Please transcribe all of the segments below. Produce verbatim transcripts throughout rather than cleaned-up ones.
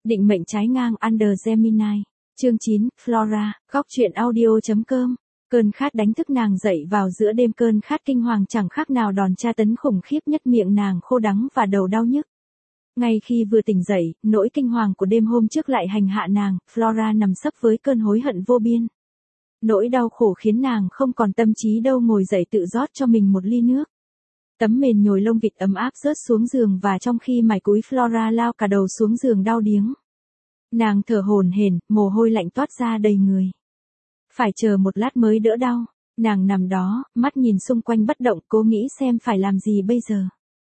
Định mệnh trái ngang Under Gemini. Chương chín, Flora, góc truyện audio.com. Cơn khát đánh thức nàng dậy vào giữa đêm, cơn khát kinh hoàng chẳng khác nào đòn tra tấn khủng khiếp nhất, miệng nàng khô đắng và đầu đau nhức. Ngay khi vừa tỉnh dậy, nỗi kinh hoàng của đêm hôm trước lại hành hạ nàng, Flora nằm sấp với cơn hối hận vô biên. Nỗi đau khổ khiến nàng không còn tâm trí đâu ngồi dậy tự rót cho mình một ly nước. Tấm mền nhồi lông vịt ấm áp rớt xuống giường và trong khi mải cúi Flora lao cả đầu xuống giường đau điếng. Nàng thở hổn hển, mồ hôi lạnh toát ra đầy người. Phải chờ một lát mới đỡ đau, nàng nằm đó, mắt nhìn xung quanh bất động, cố nghĩ xem phải làm gì bây giờ.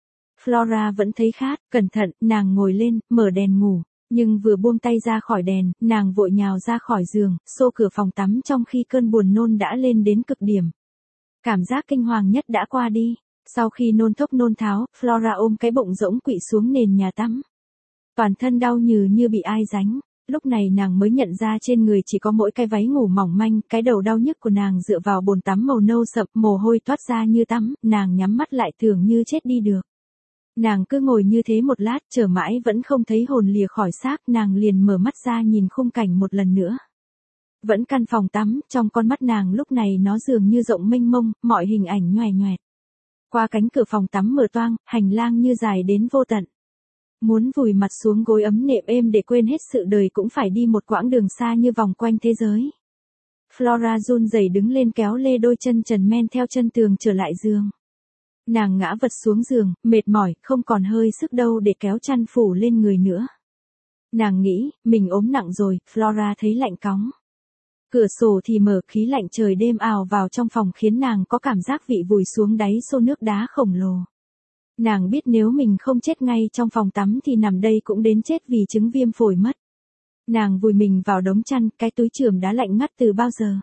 Flora vẫn thấy khát, cẩn thận, nàng ngồi lên, mở đèn ngủ, nhưng vừa buông tay ra khỏi đèn, nàng vội nhào ra khỏi giường, xô cửa phòng tắm trong khi cơn buồn nôn đã lên đến cực điểm. Cảm giác kinh hoàng nhất đã qua đi, sau khi nôn thốc nôn tháo, Flora ôm cái bụng rỗng quỵ xuống nền nhà tắm. Toàn thân đau nhừ như bị ai đánh, lúc này nàng mới nhận ra trên người chỉ có mỗi cái váy ngủ mỏng manh, cái đầu đau nhức của nàng dựa vào bồn tắm màu nâu sậm, mồ hôi toát ra như tắm, nàng nhắm mắt lại tưởng như chết đi được. Nàng cứ ngồi như thế một lát, chờ mãi vẫn không thấy hồn lìa khỏi xác, nàng liền mở mắt ra nhìn khung cảnh một lần nữa. Vẫn căn phòng tắm, trong con mắt nàng lúc này nó dường như rộng mênh mông, mọi hình ảnh nhoè nhoẹt. Qua cánh cửa phòng tắm mở toang, hành lang như dài đến vô tận. Muốn vùi mặt xuống gối ấm nệm êm để quên hết sự đời cũng phải đi một quãng đường xa như vòng quanh thế giới. Flora run rẩy đứng lên kéo lê đôi chân trần men theo chân tường trở lại giường. Nàng ngã vật xuống giường, mệt mỏi, không còn hơi sức đâu để kéo chăn phủ lên người nữa. Nàng nghĩ, mình ốm nặng rồi, Flora thấy lạnh cóng. Cửa sổ thì mở, khí lạnh trời đêm ào vào trong phòng khiến nàng có cảm giác vị vùi xuống đáy xô nước đá khổng lồ. Nàng biết nếu mình không chết ngay trong phòng tắm thì nằm đây cũng đến chết vì chứng viêm phổi mất. Nàng vùi mình vào đống chăn, cái túi chườm đã lạnh ngắt từ bao giờ.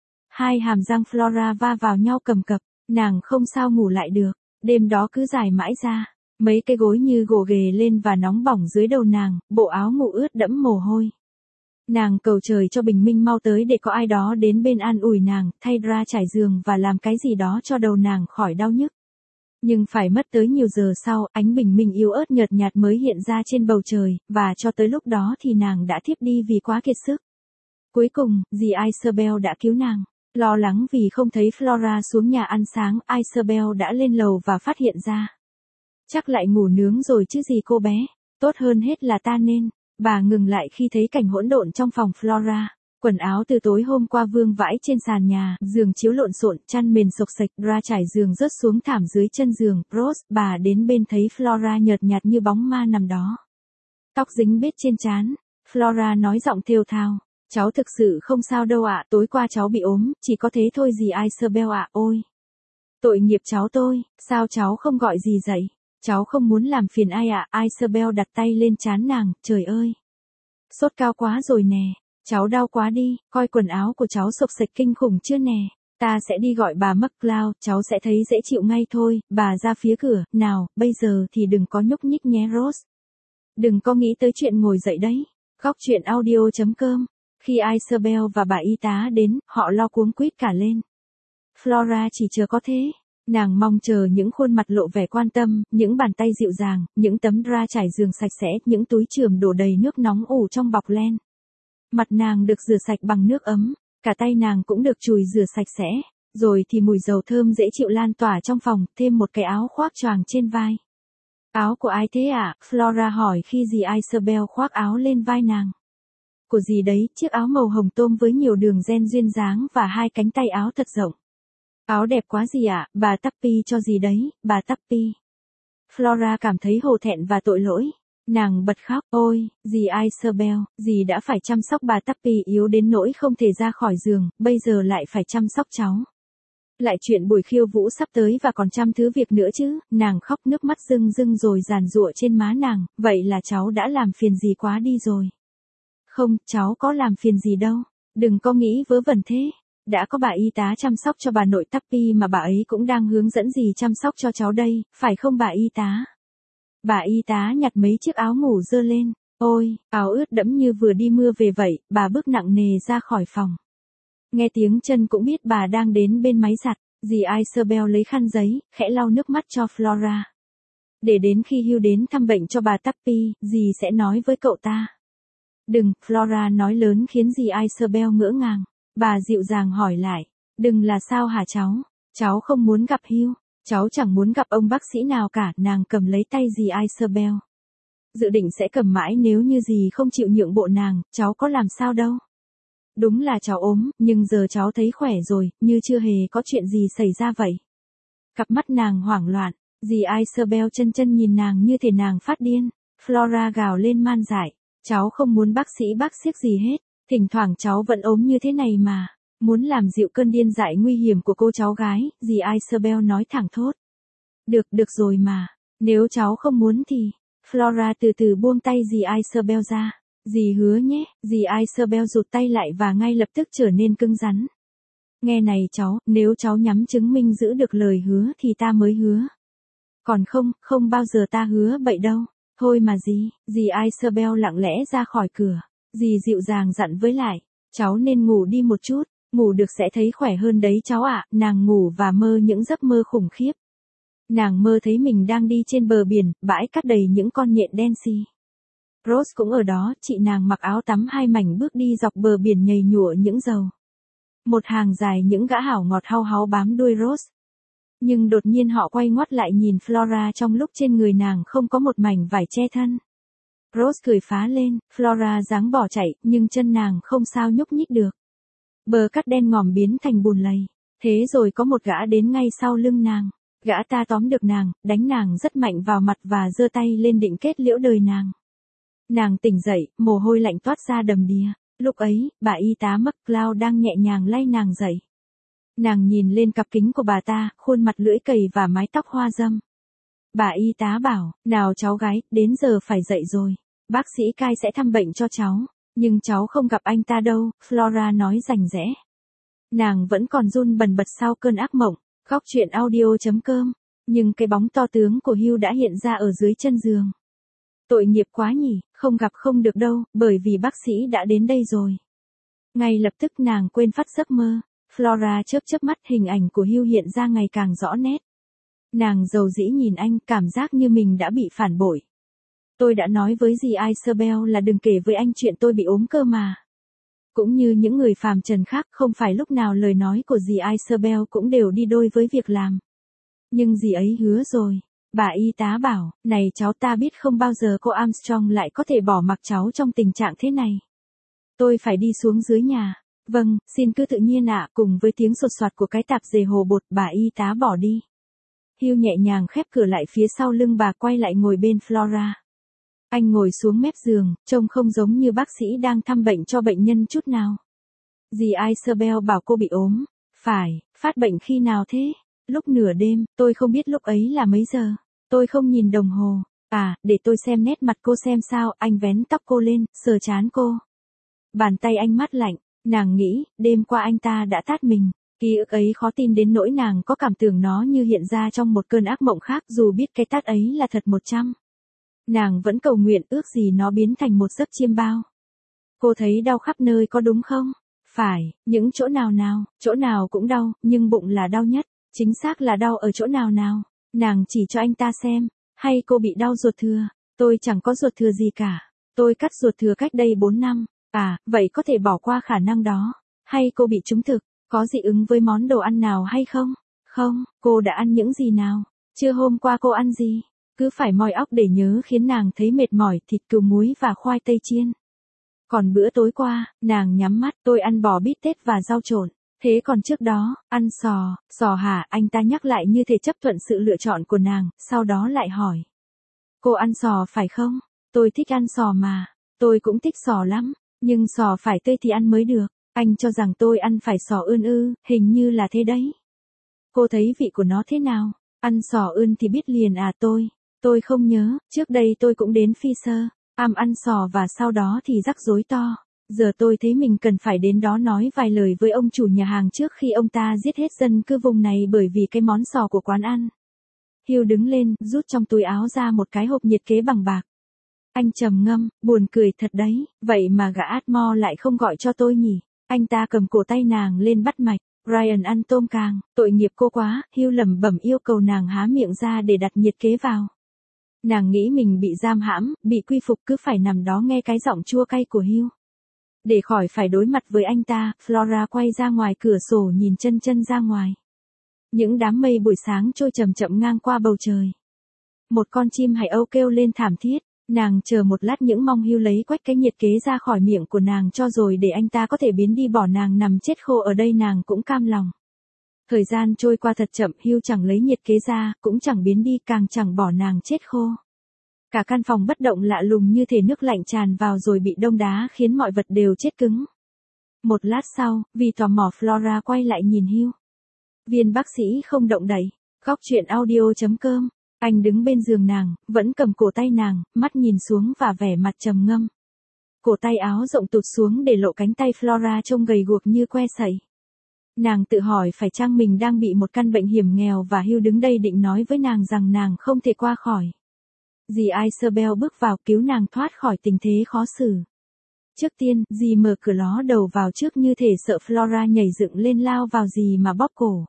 Hai hàm răng Flora va vào nhau cầm cập, nàng không sao ngủ lại được, đêm đó cứ dài mãi ra, mấy cái gối như gồ ghề lên và nóng bỏng dưới đầu nàng, bộ áo ngủ ướt đẫm mồ hôi. Nàng cầu trời cho bình minh mau tới để có ai đó đến bên an ủi nàng, thay ra trải giường và làm cái gì đó cho đầu nàng khỏi đau nhức. Nhưng phải mất tới nhiều giờ sau, ánh bình minh yếu ớt nhợt nhạt mới hiện ra trên bầu trời, và cho tới lúc đó thì nàng đã thiếp đi vì quá kiệt sức. Cuối cùng, dì Isabel đã cứu nàng. Lo lắng vì không thấy Flora xuống nhà ăn sáng, Isabel đã lên lầu và phát hiện ra. Chắc lại ngủ nướng rồi chứ gì cô bé, tốt hơn hết là ta nên. Bà ngừng lại khi thấy cảnh hỗn độn trong phòng Flora. Quần áo từ tối hôm qua vương vãi trên sàn nhà, giường chiếu lộn xộn, chăn mền xộc xệch, ra trải giường rớt xuống thảm dưới chân giường. Rose, bà đến bên thấy Flora nhợt nhạt như bóng ma nằm đó. Tóc dính bết trên trán. Flora nói giọng thều thào. Cháu thực sự không sao đâu ạ, tối qua cháu bị ốm, chỉ có thế thôi dì Isabel ạ, ôi. Tội nghiệp cháu tôi, sao cháu không gọi dì dậy? Cháu không muốn làm phiền ai ạ, Isabel đặt tay lên trán nàng, trời ơi. Sốt cao quá rồi nè, cháu đau quá đi, coi quần áo của cháu xộc xệch kinh khủng chưa nè. Ta sẽ đi gọi bà McCloud, cháu sẽ thấy dễ chịu ngay thôi, bà ra phía cửa, nào, bây giờ thì đừng có nhúc nhích nhé Rose. Đừng có nghĩ tới chuyện ngồi dậy đấy. Góc truyện audio.com. Khi Isabel và bà y tá đến, họ lo cuống quýt cả lên. Flora chỉ chờ có thế. Nàng mong chờ những khuôn mặt lộ vẻ quan tâm, những bàn tay dịu dàng, những tấm drap trải giường sạch sẽ, những túi chườm đổ đầy nước nóng ủ trong bọc len. Mặt nàng được rửa sạch bằng nước ấm, cả tay nàng cũng được chùi rửa sạch sẽ, rồi thì mùi dầu thơm dễ chịu lan tỏa trong phòng, thêm một cái áo khoác choàng trên vai. Áo của ai thế ạ? À? Flora hỏi khi dì Isabel khoác áo lên vai nàng. Của gì đấy, chiếc áo màu hồng tôm với nhiều đường ren duyên dáng và hai cánh tay áo thật rộng. Áo đẹp quá gì ạ, à? Bà Tuppy cho gì đấy, bà Tuppy. Flora cảm thấy hổ thẹn và tội lỗi. Nàng bật khóc, ôi, dì Isabel, dì đã phải chăm sóc bà Tuppy yếu đến nỗi không thể ra khỏi giường, bây giờ lại phải chăm sóc cháu. Lại chuyện buổi khiêu vũ sắp tới và còn trăm thứ việc nữa chứ, nàng khóc nước mắt rưng rưng rồi giàn giụa trên má nàng, vậy là cháu đã làm phiền dì quá đi rồi. Không, cháu có làm phiền gì đâu, đừng có nghĩ vớ vẩn thế. Đã có bà y tá chăm sóc cho bà nội Tuppy mà bà ấy cũng đang hướng dẫn dì chăm sóc cho cháu đây, phải không bà y tá? Bà y tá nhặt mấy chiếc áo ngủ dơ lên, ôi, áo ướt đẫm như vừa đi mưa về vậy, bà bước nặng nề ra khỏi phòng. Nghe tiếng chân cũng biết bà đang đến bên máy giặt, dì Isabel lấy khăn giấy, khẽ lau nước mắt cho Flora. Để đến khi Hugh đến thăm bệnh cho bà Tuppy, dì sẽ nói với cậu ta. Đừng, Flora nói lớn khiến dì Isabel ngỡ ngàng. Bà dịu dàng hỏi lại. Đừng là sao hả cháu? Cháu không muốn gặp Hugh. Cháu chẳng muốn gặp ông bác sĩ nào cả. Nàng cầm lấy tay dì Isabel. Dự định sẽ cầm mãi nếu như dì không chịu nhượng bộ nàng, cháu có làm sao đâu. Đúng là cháu ốm, nhưng giờ cháu thấy khỏe rồi, như chưa hề có chuyện gì xảy ra vậy. Cặp mắt nàng hoảng loạn, dì Isabel chân chân nhìn nàng như thể nàng phát điên. Flora gào lên man dại. Cháu không muốn bác sĩ bác siếc gì hết, thỉnh thoảng cháu vẫn ốm như thế này mà. Muốn làm dịu cơn điên dại nguy hiểm của cô cháu gái, dì Isabel nói thẳng thốt. Được, được rồi mà, nếu cháu không muốn thì... Flora từ từ buông tay dì Isabel ra. Dì hứa nhé, dì Isabel rụt tay lại và ngay lập tức trở nên cứng rắn. Nghe này cháu, nếu cháu nhắm chứng minh giữ được lời hứa thì ta mới hứa. Còn không, không bao giờ ta hứa bậy đâu. Thôi mà dì, dì Isabel lặng lẽ ra khỏi cửa. Dì dịu dàng dặn với lại, cháu nên ngủ đi một chút, ngủ được sẽ thấy khỏe hơn đấy cháu ạ. Nàng ngủ và mơ những giấc mơ khủng khiếp. Nàng mơ thấy mình đang đi trên bờ biển, bãi cát đầy những con nhện đen xì. Rose cũng ở đó, chị nàng mặc áo tắm hai mảnh bước đi dọc bờ biển nhầy nhụa những dầu. Một hàng dài những gã hảo ngọt hau háu bám đuôi Rose. Nhưng đột nhiên họ quay ngoắt lại nhìn Flora trong lúc trên người nàng không có một mảnh vải che thân. Rose cười phá lên, Flora giáng bỏ chạy, nhưng chân nàng không sao nhúc nhích được. Bờ cát đen ngòm biến thành bùn lầy. Thế rồi có một gã đến ngay sau lưng nàng. Gã ta tóm được nàng, đánh nàng rất mạnh vào mặt và giơ tay lên định kết liễu đời nàng. Nàng tỉnh dậy, mồ hôi lạnh toát ra đầm đìa. Lúc ấy, bà y tá McCloud đang nhẹ nhàng lay nàng dậy. Nàng nhìn lên cặp kính của bà ta, khuôn mặt lưỡi cầy và mái tóc hoa râm. Bà y tá bảo, nào cháu gái, đến giờ phải dậy rồi. Bác sĩ Kai sẽ thăm bệnh cho cháu. Nhưng cháu không gặp anh ta đâu, Flora nói rành rẽ. Nàng vẫn còn run bần bật sau cơn ác mộng. Góc truyện audio chấm com. Nhưng cái bóng to tướng của Hugh đã hiện ra ở dưới chân giường. Tội nghiệp quá nhỉ, không gặp không được đâu, bởi vì bác sĩ đã đến đây rồi. Ngay lập tức nàng quên phát giấc mơ. Flora chớp chớp mắt, hình ảnh của Hugh hiện ra ngày càng rõ nét. Nàng dầu dĩ nhìn anh, cảm giác như mình đã bị phản bội. Tôi đã nói với dì Isabel là đừng kể với anh chuyện tôi bị ốm cơ mà. Cũng như những người phàm trần khác, không phải lúc nào lời nói của dì Isabel cũng đều đi đôi với việc làm. Nhưng dì ấy hứa rồi. Bà y tá bảo, này cháu, ta biết không bao giờ cô Armstrong lại có thể bỏ mặc cháu trong tình trạng thế này. Tôi phải đi xuống dưới nhà. Vâng, xin cứ tự nhiên ạ. Cùng với tiếng sột soạt của cái tạp dề hồ bột, bà y tá bỏ đi. Hugh nhẹ nhàng khép cửa lại phía sau lưng bà, quay lại ngồi bên Flora. Anh ngồi xuống mép giường, trông không giống như bác sĩ đang thăm bệnh cho bệnh nhân chút nào. Dì Isabel bảo cô bị ốm. Phải, phát bệnh khi nào thế? Lúc nửa đêm, tôi không biết lúc ấy là mấy giờ. Tôi không nhìn đồng hồ. À, để tôi xem nét mặt cô xem sao. Anh vén tóc cô lên, sờ trán cô. Bàn tay anh mát lạnh. Nàng nghĩ, đêm qua anh ta đã tát mình. Ký ức ấy khó tin đến nỗi nàng có cảm tưởng nó như hiện ra trong một cơn ác mộng khác, dù biết cái tát ấy là thật một trăm. Nàng vẫn cầu nguyện ước gì nó biến thành một giấc chiêm bao. Cô thấy đau khắp nơi có đúng không? Phải, những chỗ nào nào, chỗ nào cũng đau, nhưng bụng là đau nhất. Chính xác là đau ở chỗ nào nào? Nàng chỉ cho anh ta xem. Hay cô bị đau ruột thừa? Tôi chẳng có ruột thừa gì cả. Tôi cắt ruột thừa cách đây bốn năm. À, vậy có thể bỏ qua khả năng đó. Hay cô bị trúng thực? Có dị ứng với món đồ ăn nào hay không? Không, cô đã ăn những gì nào? Trưa hôm qua cô ăn gì? Cứ phải moi óc để nhớ khiến nàng thấy mệt mỏi, thịt cừu muối và khoai tây chiên. Còn bữa tối qua, nàng nhắm mắt, tôi ăn bò bít tết và rau trộn. Thế còn trước đó, ăn sò, sò hả? Anh ta nhắc lại như thể chấp thuận sự lựa chọn của nàng, sau đó lại hỏi. Cô ăn sò phải không? Tôi thích ăn sò mà. Tôi cũng thích sò lắm, nhưng sò phải tươi thì ăn mới được. Anh cho rằng tôi ăn phải sò ươn ư, hình như là thế đấy. Cô thấy vị của nó thế nào? Ăn sò ươn thì biết liền à tôi. Tôi không nhớ, trước đây tôi cũng đến Fisher, am ăn sò và sau đó thì rắc rối to. Giờ tôi thấy mình cần phải đến đó nói vài lời với ông chủ nhà hàng trước khi ông ta giết hết dân cư vùng này bởi vì cái món sò của quán ăn. Hugh đứng lên, rút trong túi áo ra một cái hộp nhiệt kế bằng bạc. Anh trầm ngâm, buồn cười thật đấy, vậy mà gã Atmore lại không gọi cho tôi nhỉ? Anh ta cầm cổ tay nàng lên bắt mạch. Ryan ăn tôm càng, tội nghiệp cô quá. Hugh lẩm bẩm yêu cầu nàng há miệng ra để đặt nhiệt kế vào. Nàng nghĩ mình bị giam hãm, bị quy phục cứ phải nằm đó nghe cái giọng chua cay của Hugh. Để khỏi phải đối mặt với anh ta, Flora quay ra ngoài cửa sổ nhìn chân chân ra ngoài. Những đám mây buổi sáng trôi chậm chậm ngang qua bầu trời. Một con chim hải âu kêu lên thảm thiết, nàng chờ một lát những mong Hugh lấy quách cái nhiệt kế ra khỏi miệng của nàng cho rồi để anh ta có thể biến đi bỏ nàng nằm chết khô ở đây nàng cũng cam lòng. Thời gian trôi qua thật chậm, Hugh chẳng lấy nhiệt kế ra, cũng chẳng biến đi, càng chẳng bỏ nàng chết khô. Cả căn phòng bất động lạ lùng như thể nước lạnh tràn vào rồi bị đông đá khiến mọi vật đều chết cứng. Một lát sau, vì tò mò Flora quay lại nhìn Hugh. Viên bác sĩ không động đậy. Góc truyện audio chấm com. Anh đứng bên giường nàng, vẫn cầm cổ tay nàng, mắt nhìn xuống và vẻ mặt trầm ngâm. Cổ tay áo rộng tụt xuống để lộ cánh tay Flora trông gầy guộc như que sậy. Nàng tự hỏi phải chăng mình đang bị một căn bệnh hiểm nghèo và Hugh đứng đây định nói với nàng rằng nàng không thể qua khỏi. Dì Isabel bước vào cứu nàng thoát khỏi tình thế khó xử. Trước tiên, dì mở cửa ló đầu vào trước như thể sợ Flora nhảy dựng lên lao vào dì mà bóp cổ.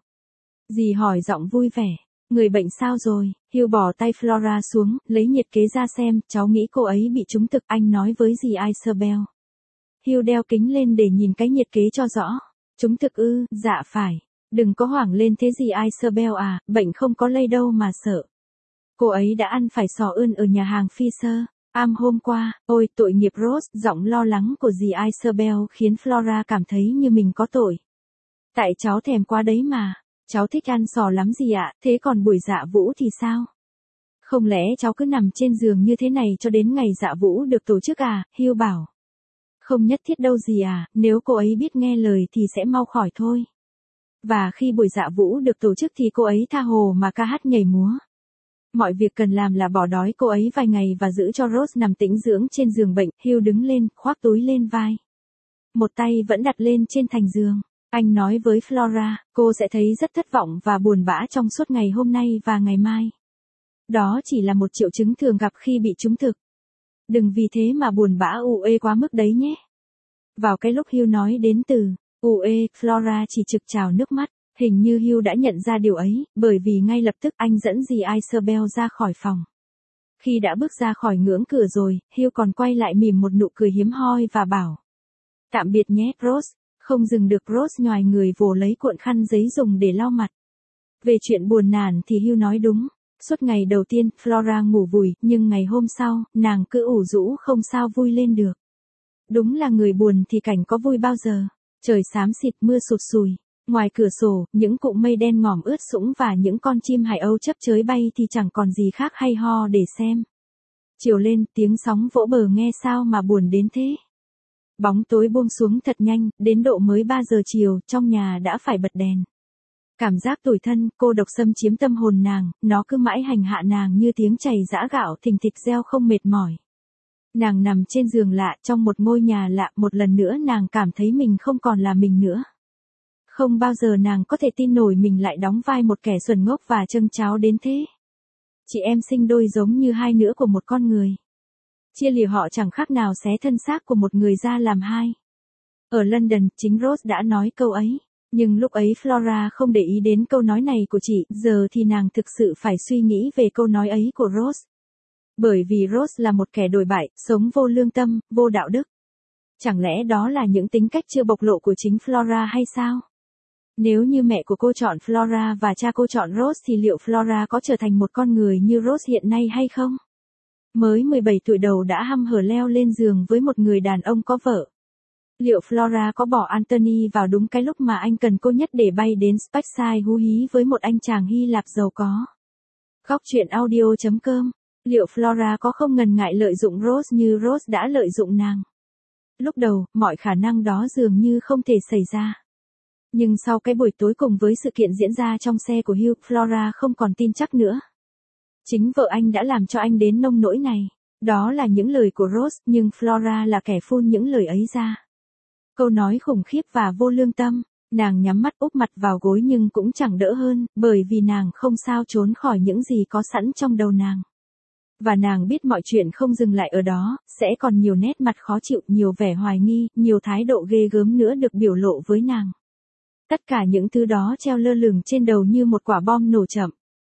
Dì hỏi giọng vui vẻ, người bệnh sao rồi? Hugh bỏ tay Flora xuống, lấy nhiệt kế ra xem, cháu nghĩ cô ấy bị trúng thực, anh nói với dì Isabel. Hugh đeo kính lên để nhìn cái nhiệt kế cho rõ. Trúng thực ư? Dạ phải. Đừng có hoảng lên thế dì Isabel à, bệnh không có lây đâu mà sợ. Cô ấy đã ăn phải sò ươn ở nhà hàng Fisher Am hôm qua. Ôi tội nghiệp Rose, giọng lo lắng của dì Isabel khiến Flora cảm thấy như mình có tội. Tại cháu thèm quá đấy mà. Cháu thích ăn sò lắm dì ạ, thế còn buổi dạ vũ thì sao? Không lẽ cháu cứ nằm trên giường như thế này cho đến ngày dạ vũ được tổ chức à? Hugh bảo. Không nhất thiết đâu dì à, nếu cô ấy biết nghe lời thì sẽ mau khỏi thôi. Và khi buổi dạ vũ được tổ chức thì cô ấy tha hồ mà ca hát nhảy múa. Mọi việc cần làm là bỏ đói cô ấy vài ngày và giữ cho Rose nằm tĩnh dưỡng trên giường bệnh. Hugh đứng lên, khoác túi lên vai. Một tay vẫn đặt lên trên thành giường. Anh nói với Flora, cô sẽ thấy rất thất vọng và buồn bã trong suốt ngày hôm nay và ngày mai. Đó chỉ là một triệu chứng thường gặp khi bị trúng thực. Đừng vì thế mà buồn bã u ê quá mức đấy nhé. Vào cái lúc Hugh nói đến từ u ê, Flora chỉ trực trào nước mắt. Hình như Hugh đã nhận ra điều ấy, bởi vì ngay lập tức anh dẫn dì Isabel ra khỏi phòng. Khi đã bước ra khỏi ngưỡng cửa rồi, Hugh còn quay lại mỉm một nụ cười hiếm hoi và bảo. Tạm biệt nhé, Rose. Không dừng được, Rose nhoài người vồ lấy cuộn khăn giấy dùng để lau mặt. Về chuyện buồn nản thì Hugh nói đúng. Suốt ngày đầu tiên, Flora ngủ vùi, nhưng ngày hôm sau, nàng cứ ủ rũ không sao vui lên được. Đúng là người buồn thì cảnh có vui bao giờ. Trời xám xịt, mưa sụt sùi. Ngoài cửa sổ, những cụm mây đen ngòm ướt sũng và những con chim hải âu chấp chới bay thì chẳng còn gì khác hay ho để xem. Chiều lên, tiếng sóng vỗ bờ nghe sao mà buồn đến thế. Bóng tối buông xuống thật nhanh, đến độ mới ba giờ chiều, trong nhà đã phải bật đèn. Cảm giác tủi thân, cô độc xâm chiếm tâm hồn nàng, nó cứ mãi hành hạ nàng như tiếng chày giã gạo thình thịch reo không mệt mỏi. Nàng nằm trên giường lạ, trong một ngôi nhà lạ, một lần nữa nàng cảm thấy mình không còn là mình nữa. Không bao giờ nàng có thể tin nổi mình lại đóng vai một kẻ xuẩn ngốc và châng cháo đến thế. Chị em sinh đôi giống như hai nửa của một con người. Chia lìa họ chẳng khác nào xé thân xác của một người ra làm hai. Ở London, chính Rose đã nói câu ấy. Nhưng lúc ấy Flora không để ý đến câu nói này của chị, giờ thì nàng thực sự phải suy nghĩ về câu nói ấy của Rose. Bởi vì Rose là một kẻ đồi bại, sống vô lương tâm, vô đạo đức. Chẳng lẽ đó là những tính cách chưa bộc lộ của chính Flora hay sao? Nếu như mẹ của cô chọn Flora và cha cô chọn Rose thì liệu Flora có trở thành một con người như Rose hiện nay hay không? Mới mười bảy tuổi đầu đã hăm hở leo lên giường với một người đàn ông có vợ. Liệu Flora có bỏ Anthony vào đúng cái lúc mà anh cần cô nhất để bay đến Speyside hú hí với một anh chàng Hy Lạp giàu có? Góc truyện audio chấm com. Liệu Flora có không ngần ngại lợi dụng Rose như Rose đã lợi dụng nàng? Lúc đầu, mọi khả năng đó dường như không thể xảy ra. Nhưng sau cái buổi tối cùng với sự kiện diễn ra trong xe của Hugh, Flora không còn tin chắc nữa. Chính vợ anh đã làm cho anh đến nông nỗi này. Đó là những lời của Rose, nhưng Flora là kẻ phun những lời ấy ra. Câu nói khủng khiếp và vô lương tâm, nàng nhắm mắt úp mặt vào gối nhưng cũng chẳng đỡ hơn, bởi vì nàng không sao trốn khỏi những gì có sẵn trong đầu nàng. Và nàng biết mọi chuyện không dừng lại ở đó, sẽ còn nhiều nét mặt khó chịu, nhiều vẻ hoài nghi, nhiều thái độ ghê gớm nữa được biểu lộ với nàng. Tất cả những thứ đó treo lơ lửng trên đầu như một quả bom nổ chậm.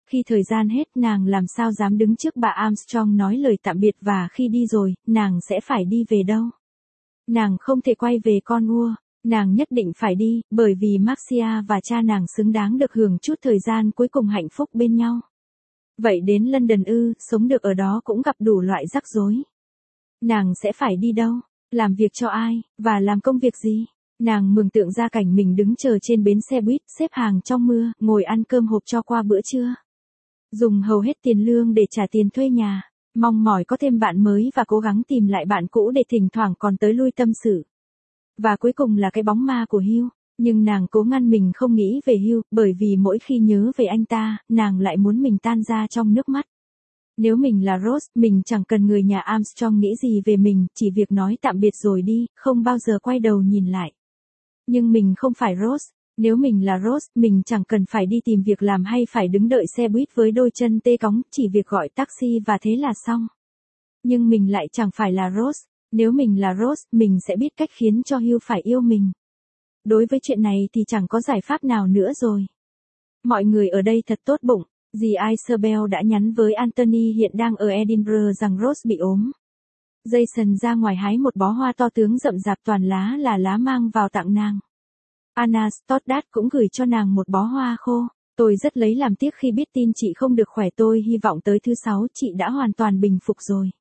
Khi thời gian hết nàng làm sao dám đứng trước bà Armstrong nói lời tạm biệt và khi đi rồi, nàng sẽ phải đi về đâu? Nàng không thể quay về Cornwall, nàng nhất định phải đi, bởi vì Marcia và cha nàng xứng đáng được hưởng chút thời gian cuối cùng hạnh phúc bên nhau. Vậy đến London ư, sống được ở đó cũng gặp đủ loại rắc rối. Nàng sẽ phải đi đâu? Làm việc cho ai? Và làm công việc gì? Nàng mường tượng ra cảnh mình đứng chờ trên bến xe buýt, xếp hàng trong mưa, ngồi ăn cơm hộp cho qua bữa trưa. Dùng hầu hết tiền lương để trả tiền thuê nhà, mong mỏi có thêm bạn mới và cố gắng tìm lại bạn cũ để thỉnh thoảng còn tới lui tâm sự. Và cuối cùng là cái bóng ma của Hugh, nhưng nàng cố ngăn mình không nghĩ về Hugh, bởi vì mỗi khi nhớ về anh ta, nàng lại muốn mình tan ra trong nước mắt. Nếu mình là Rose, mình chẳng cần người nhà Armstrong nghĩ gì về mình, chỉ việc nói tạm biệt rồi đi, không bao giờ quay đầu nhìn lại. Nhưng mình không phải Rose. Nếu mình là Rose, mình chẳng cần phải đi tìm việc làm hay phải đứng đợi xe buýt với đôi chân tê cóng, chỉ việc gọi taxi và thế là xong. Nhưng mình lại chẳng phải là Rose. Nếu mình là Rose, mình sẽ biết cách khiến cho Hugh phải yêu mình. Đối với chuyện này thì chẳng có giải pháp nào nữa rồi. Mọi người ở đây thật tốt bụng. Dì Isabel đã nhắn với Anthony hiện đang ở Edinburgh rằng Rose bị ốm. Jason ra ngoài hái một bó hoa to tướng rậm rạp toàn lá là lá mang vào tặng nàng. Anna Stoddard cũng gửi cho nàng một bó hoa khô. Tôi rất lấy làm tiếc khi biết tin chị không được khỏe, tôi hy vọng tới thứ sáu chị đã hoàn toàn bình phục rồi.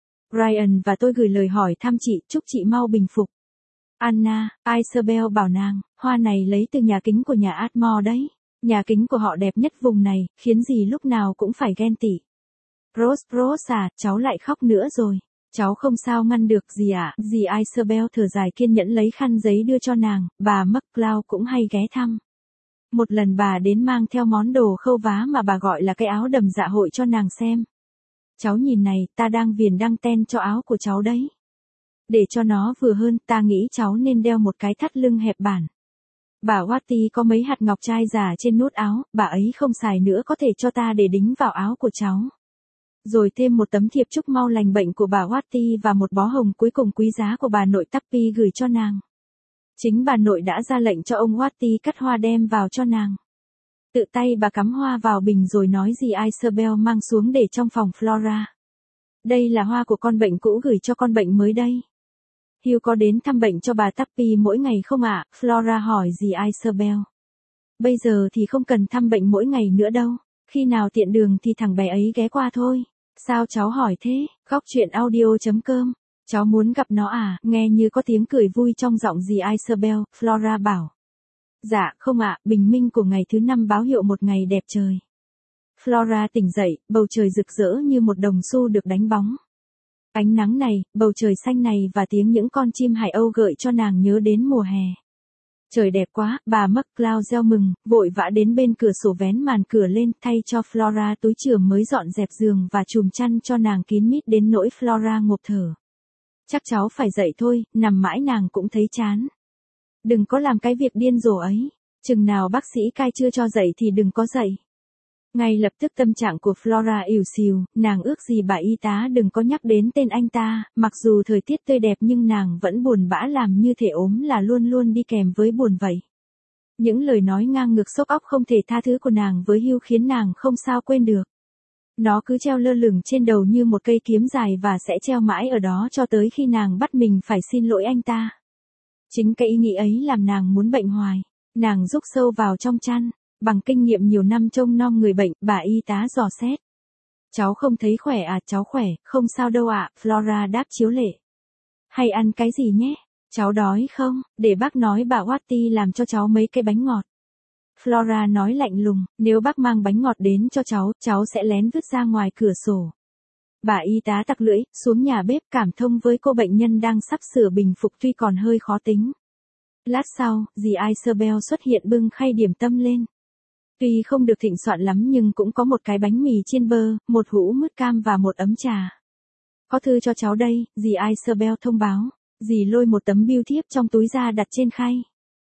Ryan và tôi gửi lời hỏi thăm chị, chúc chị mau bình phục. Anna, Isabel bảo nàng, hoa này lấy từ nhà kính của nhà Atmore đấy. Nhà kính của họ đẹp nhất vùng này, khiến dì lúc nào cũng phải ghen tị. Rose, Rose à, cháu lại khóc nữa rồi. Cháu không sao ngăn được gì ạ. À? Dì Isabel thở dài kiên nhẫn lấy khăn giấy đưa cho nàng, bà McCloud cũng hay ghé thăm. Một lần bà đến mang theo món đồ khâu vá mà bà gọi là cái áo đầm dạ hội cho nàng xem. Cháu nhìn này, ta đang viền đăng ten cho áo của cháu đấy. Để cho nó vừa hơn, ta nghĩ cháu nên đeo một cái thắt lưng hẹp bản. Bà Watty có mấy hạt ngọc trai giả trên nút áo, bà ấy không xài nữa có thể cho ta để đính vào áo của cháu. Rồi thêm một tấm thiệp chúc mau lành bệnh của bà Watty và một bó hồng cuối cùng quý giá của bà nội Tappy gửi cho nàng. Chính bà nội đã ra lệnh cho ông Watty cắt hoa đem vào cho nàng. Tự tay bà cắm hoa vào bình rồi nói dì Isabel mang xuống để trong phòng Flora. Đây là hoa của con bệnh cũ gửi cho con bệnh mới đây. Hugh có đến thăm bệnh cho bà Tappy mỗi ngày không ạ? À? Flora hỏi dì Isabel. Bây giờ thì không cần thăm bệnh mỗi ngày nữa đâu. Khi nào tiện đường thì thằng bé ấy ghé qua thôi. Sao cháu hỏi thế? Góc chuyện audio chấm com. Cháu muốn gặp nó à? Nghe như có tiếng cười vui trong giọng dì Isabel, Flora bảo. Dạ, không ạ, bình minh của ngày thứ năm báo hiệu một ngày đẹp trời. Flora tỉnh dậy, bầu trời rực rỡ như một đồng xu được đánh bóng. Ánh nắng này, bầu trời xanh này và tiếng những con chim hải âu gợi cho nàng nhớ đến mùa hè. Trời đẹp quá, bà McCloud reo mừng, vội vã đến bên cửa sổ vén màn cửa lên, thay cho Flora túi chườm mới dọn dẹp giường và chùm chăn cho nàng kín mít đến nỗi Flora ngộp thở. Chắc cháu phải dậy thôi, nằm mãi nàng cũng thấy chán. Đừng có làm cái việc điên rồ ấy, chừng nào bác sĩ cai chưa cho dậy thì đừng có dậy. Ngay lập tức tâm trạng của Flora ỉu xìu, nàng ước gì bà y tá đừng có nhắc đến tên anh ta, mặc dù thời tiết tươi đẹp nhưng nàng vẫn buồn bã làm như thể ốm là luôn luôn đi kèm với buồn vậy. Những lời nói ngang ngược xốc óc không thể tha thứ của nàng với Hugh khiến nàng không sao quên được. Nó cứ treo lơ lửng trên đầu như một cây kiếm dài và sẽ treo mãi ở đó cho tới khi nàng bắt mình phải xin lỗi anh ta. Chính cái ý nghĩ ấy làm nàng muốn bệnh hoài. Nàng rúc sâu vào trong chăn. Bằng kinh nghiệm nhiều năm trông nom người bệnh, bà y tá dò xét. Cháu không thấy khỏe à? Cháu khỏe, không sao đâu ạ, à, Flora đáp chiếu lệ. Hay ăn cái gì nhé? Cháu đói không? Để bác nói bà Watty làm cho cháu mấy cái bánh ngọt. Flora nói lạnh lùng, nếu bác mang bánh ngọt đến cho cháu, cháu sẽ lén vứt ra ngoài cửa sổ. Bà y tá tặc lưỡi, xuống nhà bếp cảm thông với cô bệnh nhân đang sắp sửa bình phục tuy còn hơi khó tính. Lát sau, dì Isabel xuất hiện bưng khay điểm tâm lên. Tuy không được thịnh soạn lắm nhưng cũng có một cái bánh mì chiên bơ, một hũ mứt cam và một ấm trà. Có thư cho cháu đây, dì Isabel thông báo. Dì lôi một tấm bưu thiếp trong túi ra đặt trên khay.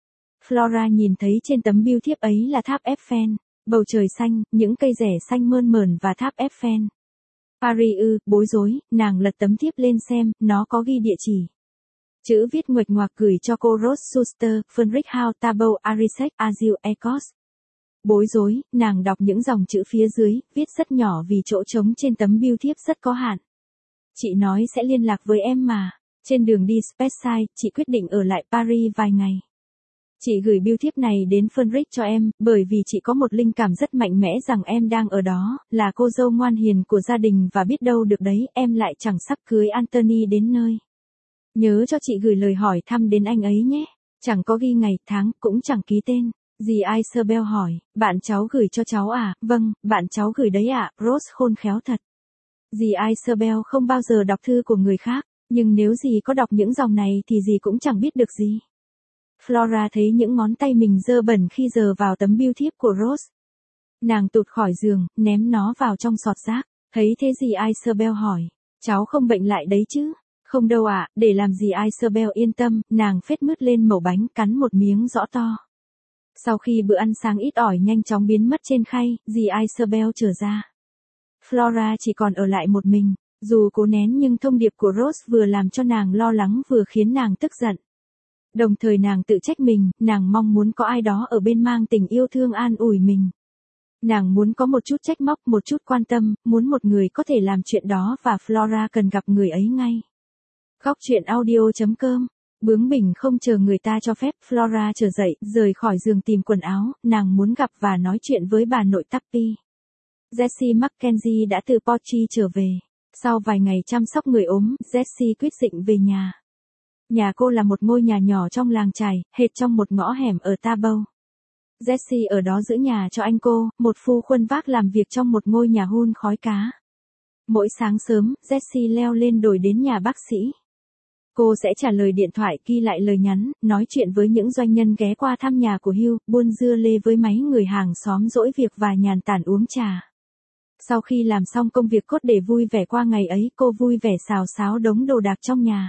Flora nhìn thấy trên tấm bưu thiếp ấy là tháp Eiffel, bầu trời xanh, những cây rẻ xanh mơn mởn và tháp Eiffel. Paris ư, bối rối, nàng lật tấm thiếp lên xem, nó có ghi địa chỉ. Chữ viết nguệch ngoạc gửi cho cô Rose Schuster, Frederick House Tabo Arisek Azil Ecos. Bối rối, nàng đọc những dòng chữ phía dưới, viết rất nhỏ vì chỗ trống trên tấm bưu thiếp rất có hạn. Chị nói sẽ liên lạc với em mà. Trên đường đi Speyside, chị quyết định ở lại Paris vài ngày. Chị gửi bưu thiếp này đến Fenric cho em, bởi vì chị có một linh cảm rất mạnh mẽ rằng em đang ở đó, là cô dâu ngoan hiền của gia đình và biết đâu được đấy, em lại chẳng sắp cưới Anthony đến nơi. Nhớ cho chị gửi lời hỏi thăm đến anh ấy nhé. Chẳng có ghi ngày, tháng, cũng chẳng ký tên. Dì Isabel hỏi, bạn cháu gửi cho cháu à? Vâng, bạn cháu gửi đấy ạ, à? Rose khôn khéo thật. Dì Isabel không bao giờ đọc thư của người khác, nhưng nếu dì có đọc những dòng này thì dì cũng chẳng biết được gì. Flora thấy những ngón tay mình dơ bẩn khi giờ vào tấm bưu thiếp của Rose. Nàng tụt khỏi giường, ném nó vào trong sọt rác. Thấy thế dì Isabel hỏi, cháu không bệnh lại đấy chứ? Không đâu ạ, à, để làm dì Isabel yên tâm, nàng phết mứt lên mẩu bánh cắn một miếng rõ to. Sau khi bữa ăn sáng ít ỏi nhanh chóng biến mất trên khay, dì Isabel trở ra. Flora chỉ còn ở lại một mình, dù cố nén nhưng thông điệp của Rose vừa làm cho nàng lo lắng vừa khiến nàng tức giận. Đồng thời nàng tự trách mình, nàng mong muốn có ai đó ở bên mang tình yêu thương an ủi mình. Nàng muốn có một chút trách móc, một chút quan tâm, muốn một người có thể làm chuyện đó và Flora cần gặp người ấy ngay. Góc truyện audio chấm com. Bướng bỉnh không chờ người ta cho phép, Flora trở dậy, rời khỏi giường tìm quần áo, nàng muốn gặp và nói chuyện với bà nội Tappy. Jessie Mackenzie đã từ Portchee trở về. Sau vài ngày chăm sóc người ốm, Jessie quyết định về nhà. Nhà cô là một ngôi nhà nhỏ trong làng chài, hệt trong một ngõ hẻm ở Tarbou. Jessie ở đó giữ nhà cho anh cô, một phu khuân vác làm việc trong một ngôi nhà hun khói cá. Mỗi sáng sớm, Jessie leo lên đồi đến nhà bác sĩ. Cô sẽ trả lời điện thoại, ghi lại lời nhắn, nói chuyện với những doanh nhân ghé qua thăm nhà của Hugh, buôn dưa lê với mấy người hàng xóm dỗi việc và nhàn tản uống trà. Sau khi làm xong công việc cốt để vui vẻ qua ngày ấy, cô vui vẻ xào xáo đống đồ đạc trong nhà.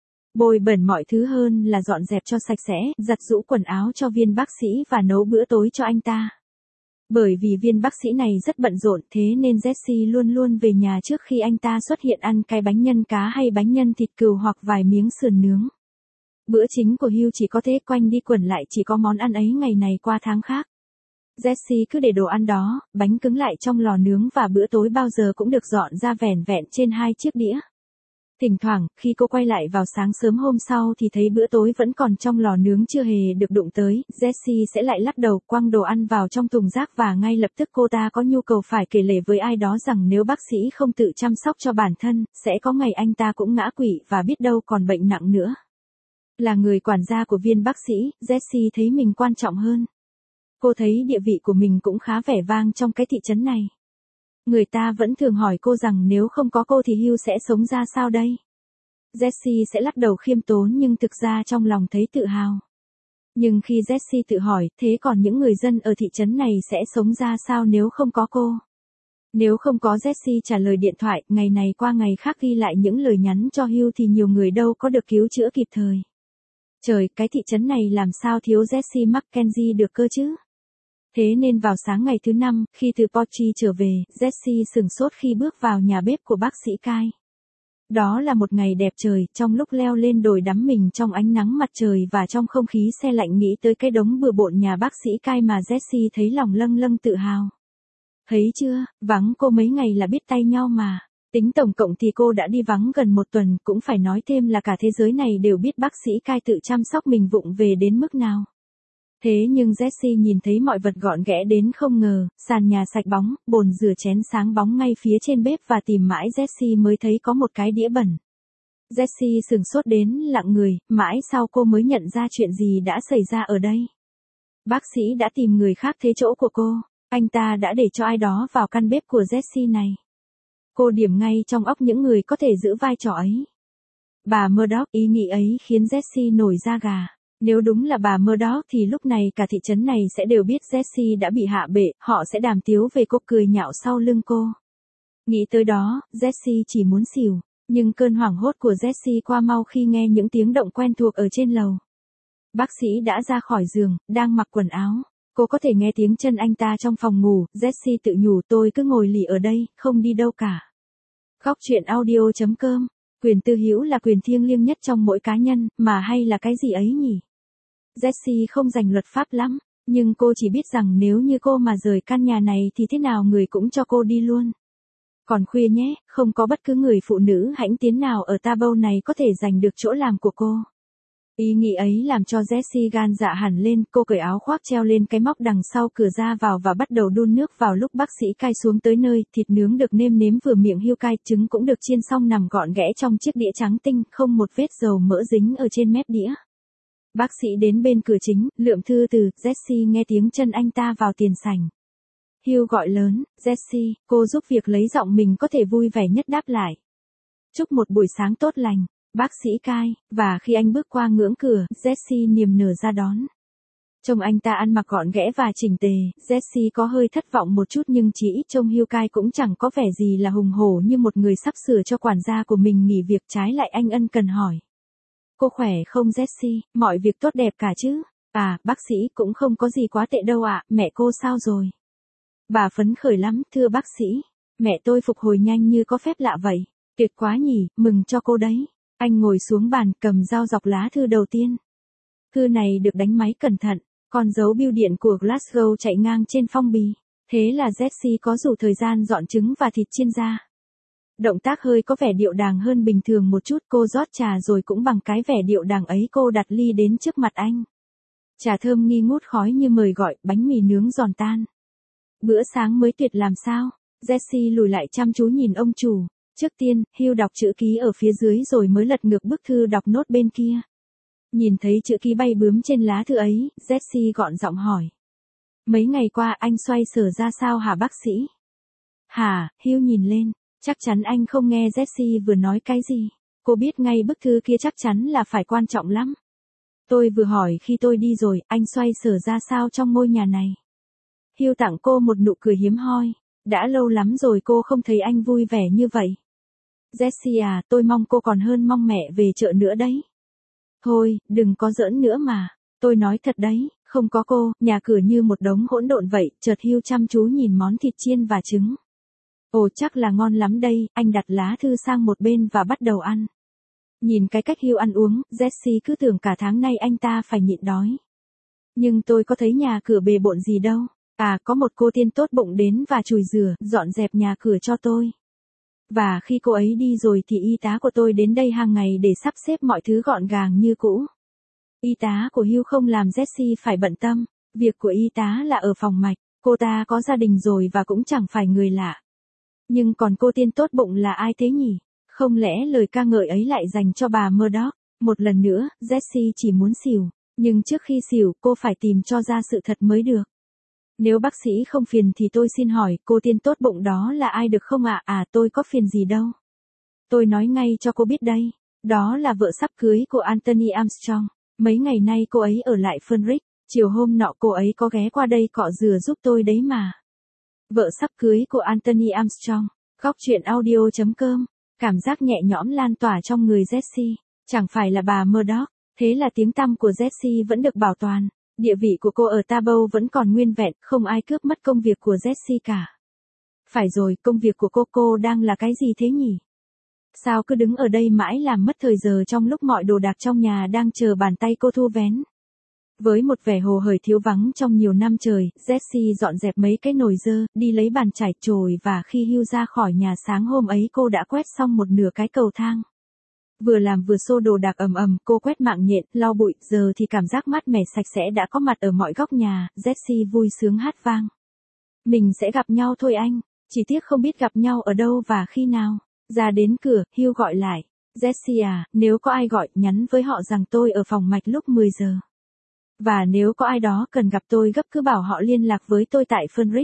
Bồi bẩn mọi thứ hơn là dọn dẹp cho sạch sẽ, giặt giũ quần áo cho viên bác sĩ và nấu bữa tối cho anh ta. Bởi vì viên bác sĩ này rất bận rộn, thế nên Jessie luôn luôn về nhà trước khi anh ta xuất hiện ăn cái bánh nhân cá hay bánh nhân thịt cừu hoặc vài miếng sườn nướng. Bữa chính của Hugh chỉ có thế, quanh đi quẩn lại chỉ có món ăn ấy ngày này qua tháng khác. Jessie cứ để đồ ăn đó, bánh cứng lại trong lò nướng và bữa tối bao giờ cũng được dọn ra vẻn vẹn trên hai chiếc đĩa. Thỉnh thoảng, khi cô quay lại vào sáng sớm hôm sau thì thấy bữa tối vẫn còn trong lò nướng chưa hề được đụng tới, Jessie sẽ lại lắc đầu quăng đồ ăn vào trong thùng rác và ngay lập tức cô ta có nhu cầu phải kể lể với ai đó rằng nếu bác sĩ không tự chăm sóc cho bản thân, sẽ có ngày anh ta cũng ngã quỵ và biết đâu còn bệnh nặng nữa. Là người quản gia của viên bác sĩ, Jessie thấy mình quan trọng hơn. Cô thấy địa vị của mình cũng khá vẻ vang trong cái thị trấn này. Người ta vẫn thường hỏi cô rằng nếu không có cô thì Hugh sẽ sống ra sao đây? Jessie sẽ lắc đầu khiêm tốn nhưng thực ra trong lòng thấy tự hào. Nhưng khi Jessie tự hỏi, thế còn những người dân ở thị trấn này sẽ sống ra sao nếu không có cô? Nếu không có Jessie trả lời điện thoại, ngày này qua ngày khác ghi lại những lời nhắn cho Hugh thì nhiều người đâu có được cứu chữa kịp thời. Trời, cái thị trấn này làm sao thiếu Jessie Mackenzie được cơ chứ? Thế nên vào sáng ngày thứ năm, khi từ Portchee trở về, Jessie sửng sốt khi bước vào nhà bếp của bác sĩ Kai. Đó là một ngày đẹp trời, trong lúc leo lên đồi đắm mình trong ánh nắng mặt trời và trong không khí se lạnh nghĩ tới cái đống bừa bộn nhà bác sĩ Kai mà Jessie thấy lòng lâng lâng tự hào. Thấy chưa, vắng cô mấy ngày là biết tay nhau mà. Tính tổng cộng thì cô đã đi vắng gần một tuần, cũng phải nói thêm là cả thế giới này đều biết bác sĩ Kai tự chăm sóc mình vụng về đến mức nào. Thế nhưng Jessie nhìn thấy mọi vật gọn ghẽ đến không ngờ, sàn nhà sạch bóng, bồn rửa chén sáng bóng ngay phía trên bếp và tìm mãi Jessie mới thấy có một cái đĩa bẩn. Jessie sửng sốt đến lặng người, mãi sau cô mới nhận ra chuyện gì đã xảy ra ở đây. Bác sĩ đã tìm người khác thế chỗ của cô, anh ta đã để cho ai đó vào căn bếp của Jessie này. Cô điểm ngay trong óc những người có thể giữ vai trò ấy. Bà Murdoch, ý nghĩ ấy khiến Jessie nổi da gà. Nếu đúng là bà Murdoch thì lúc này cả thị trấn này sẽ đều biết Jessie đã bị hạ bệ, họ sẽ đàm tiếu về cô cười nhạo sau lưng cô. Nghĩ tới đó, Jessie chỉ muốn xỉu, nhưng cơn hoảng hốt của Jessie qua mau khi nghe những tiếng động quen thuộc ở trên lầu. Bác sĩ đã ra khỏi giường, đang mặc quần áo. Cô có thể nghe tiếng chân anh ta trong phòng ngủ, Jessie tự nhủ tôi cứ ngồi lì ở đây, không đi đâu cả. Góc truyện audio chấm com. Quyền tư hữu là quyền thiêng liêng nhất trong mỗi cá nhân, mà hay là cái gì ấy nhỉ? Jessie không rành luật pháp lắm, Nhưng cô chỉ biết rằng nếu như cô mà rời căn nhà này thì thế nào người cũng cho cô đi luôn. Còn khuya nhé, không có bất cứ người phụ nữ hãnh tiến nào ở Tabo này có thể giành được chỗ làm của cô. Ý nghĩ ấy làm cho Jessie gan dạ hẳn lên, cô cởi áo khoác treo lên cái móc đằng sau cửa ra vào và bắt đầu đun nước vào. Lúc bác sĩ cai xuống tới nơi, thịt nướng được nêm nếm vừa miệng Hugh cai, trứng cũng được chiên xong nằm gọn ghẽ trong chiếc đĩa trắng tinh, không một vết dầu mỡ dính ở trên mép đĩa. Bác sĩ đến bên cửa chính, lượm thư từ, Jessie nghe tiếng chân anh ta vào tiền sảnh. Hugh gọi lớn, Jessie, cô giúp việc lấy giọng mình có thể vui vẻ nhất đáp lại. Chúc một buổi sáng tốt lành. Bác sĩ cai, và khi anh bước qua ngưỡng cửa, Jessie niềm nở ra đón. Trông anh ta ăn mặc gọn ghẽ và chỉnh tề, Jessie có hơi thất vọng một chút nhưng chỉ ít trông Hugh cai cũng chẳng có vẻ gì là hùng hổ như một người sắp sửa cho quản gia của mình nghỉ việc. Trái lại anh ân cần hỏi. Cô khỏe không Jessie, mọi việc tốt đẹp cả chứ? À, bác sĩ cũng không có gì quá tệ đâu ạ, mẹ cô sao rồi? Bà phấn khởi lắm, thưa bác sĩ. Mẹ tôi phục hồi nhanh như có phép lạ vậy. Tuyệt quá nhỉ, mừng cho cô đấy. Anh ngồi xuống bàn, cầm dao dọc lá thư đầu tiên. Thư này được đánh máy cẩn thận, con dấu bưu điện của Glasgow chạy ngang trên phong bì. Thế là Jessie có đủ thời gian dọn trứng và thịt chiên ra. Động tác hơi có vẻ điệu đàng hơn bình thường một chút, cô rót trà rồi cũng bằng cái vẻ điệu đàng ấy cô đặt ly đến trước mặt anh. Trà thơm nghi ngút khói như mời gọi, bánh mì nướng giòn tan. Bữa sáng mới tuyệt làm sao? Jessie lùi lại chăm chú nhìn ông chủ. Trước tiên, Hugh đọc chữ ký ở phía dưới rồi mới lật ngược bức thư đọc nốt bên kia. Nhìn thấy chữ ký bay bướm trên lá thư ấy, Jessie gọn giọng hỏi. Mấy ngày qua anh xoay sở ra sao hả bác sĩ? Hả, Hugh nhìn lên, chắc chắn anh không nghe Jessie vừa nói cái gì. Cô biết ngay bức thư kia chắc chắn là phải quan trọng lắm. Tôi vừa hỏi khi tôi đi rồi, anh xoay sở ra sao trong ngôi nhà này? Hugh tặng cô một nụ cười hiếm hoi. Đã lâu lắm rồi cô không thấy anh vui vẻ như vậy. Jessie à, tôi mong cô còn hơn mong mẹ về chợ nữa đấy. Thôi, đừng có giỡn nữa mà. Tôi nói thật đấy, không có cô, nhà cửa như một đống hỗn độn vậy. Chợt Hugh chăm chú nhìn món thịt chiên và trứng. Ồ chắc là ngon lắm đây, anh đặt lá thư sang một bên và bắt đầu ăn. Nhìn cái cách Hugh ăn uống, Jessie cứ tưởng cả tháng nay anh ta phải nhịn đói. Nhưng tôi có thấy nhà cửa bề bộn gì đâu. À, có một cô tiên tốt bụng đến và chùi rửa, dọn dẹp nhà cửa cho tôi. Và khi cô ấy đi rồi thì y tá của tôi đến đây hàng ngày để sắp xếp mọi thứ gọn gàng như cũ. Y tá của Hugh không làm Jessie phải bận tâm. Việc của y tá là ở phòng mạch, cô ta có gia đình rồi và cũng chẳng phải người lạ. Nhưng còn cô tiên tốt bụng là ai thế nhỉ? Không lẽ lời ca ngợi ấy lại dành cho bà Murdoch? Một lần nữa, Jessie chỉ muốn xỉu. Nhưng trước khi xỉu, cô phải tìm cho ra sự thật mới được. Nếu bác sĩ không phiền thì tôi xin hỏi, cô tiên tốt bụng đó là ai được không ạ? À? à, tôi có phiền gì đâu. Tôi nói ngay cho cô biết đây. Đó là vợ sắp cưới của Anthony Armstrong. Mấy ngày nay cô ấy ở lại Fenric. Chiều hôm nọ cô ấy có ghé qua đây cọ rửa giúp tôi đấy mà. Vợ sắp cưới của Anthony Armstrong. Góc truyện audio chấm com. Cảm giác nhẹ nhõm lan tỏa trong người Jessie. Chẳng phải là bà Murdoch. Thế là tiếng tăm của Jessie vẫn được bảo toàn. Địa vị của cô ở Tabo vẫn còn nguyên vẹn, không ai cướp mất công việc của Jessie cả. Phải rồi, công việc của cô cô đang là cái gì thế nhỉ? Sao cứ đứng ở đây mãi làm mất thời giờ trong lúc mọi đồ đạc trong nhà đang chờ bàn tay cô thu vén? Với một vẻ hồ hởi thiếu vắng trong nhiều năm trời, Jessie dọn dẹp mấy cái nồi dơ, đi lấy bàn chải chổi và khi Hugh ra khỏi nhà sáng hôm ấy cô đã quét xong một nửa cái cầu thang. Vừa làm vừa xô đồ đạc ầm ầm, cô quét mạng nhện, lau bụi, giờ thì cảm giác mát mẻ sạch sẽ đã có mặt ở mọi góc nhà, Jessie vui sướng hát vang. Mình sẽ gặp nhau thôi anh, chỉ tiếc không biết gặp nhau ở đâu và khi nào. Ra đến cửa, Hugh gọi lại. Jessie à, nếu có ai gọi, nhắn với họ rằng tôi ở phòng mạch lúc mười giờ. Và nếu có ai đó cần gặp tôi gấp cứ bảo họ liên lạc với tôi tại Fenric.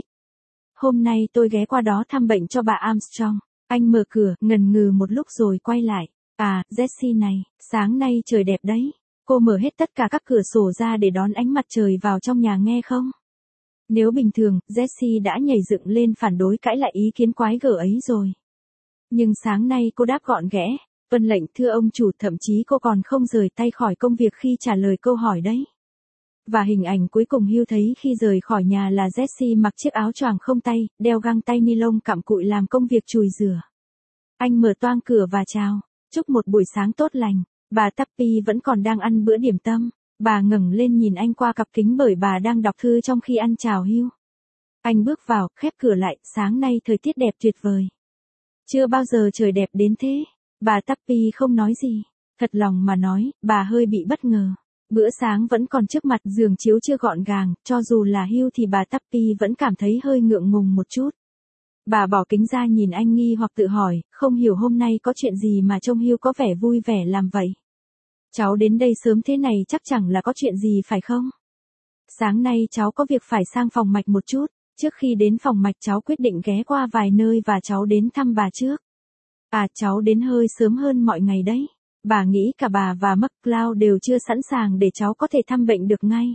Hôm nay tôi ghé qua đó thăm bệnh cho bà Armstrong. Anh mở cửa, ngần ngừ một lúc rồi quay lại. À, Jessie này, sáng nay trời đẹp đấy. Cô mở hết tất cả các cửa sổ ra để đón ánh mặt trời vào trong nhà nghe không? Nếu bình thường, Jessie đã nhảy dựng lên phản đối cãi lại ý kiến quái gở ấy rồi. Nhưng sáng nay cô đáp gọn ghẽ, vâng lệnh thưa ông chủ, thậm chí cô còn không rời tay khỏi công việc khi trả lời câu hỏi đấy. Và hình ảnh cuối cùng Hugh thấy khi rời khỏi nhà là Jessie mặc chiếc áo choàng không tay, đeo găng tay ni lông cặm cụi làm công việc chùi rửa. Anh mở toang cửa và chào, chúc một buổi sáng tốt lành. Bà Tappy vẫn còn đang ăn bữa điểm tâm. Bà ngẩng lên nhìn anh qua cặp kính bởi bà đang đọc thư trong khi ăn chào Hugh. Anh bước vào, khép cửa lại, sáng nay thời tiết đẹp tuyệt vời. Chưa bao giờ trời đẹp đến thế. Bà Tuppy không nói gì. Thật lòng mà nói, bà hơi bị bất ngờ. Bữa sáng vẫn còn trước mặt, giường chiếu chưa gọn gàng, cho dù là Hugh thì bà Tuppy vẫn cảm thấy hơi ngượng ngùng một chút. Bà bỏ kính ra nhìn anh nghi hoặc tự hỏi, không hiểu hôm nay có chuyện gì mà trông Hugh có vẻ vui vẻ làm vậy. Cháu đến đây sớm thế này chắc chẳng là có chuyện gì phải không? Sáng nay cháu có việc phải sang phòng mạch một chút. Trước khi đến phòng mạch cháu quyết định ghé qua vài nơi và cháu đến thăm bà trước. À, cháu đến hơi sớm hơn mọi ngày đấy. Bà nghĩ cả bà và McCloud đều chưa sẵn sàng để cháu có thể thăm bệnh được ngay.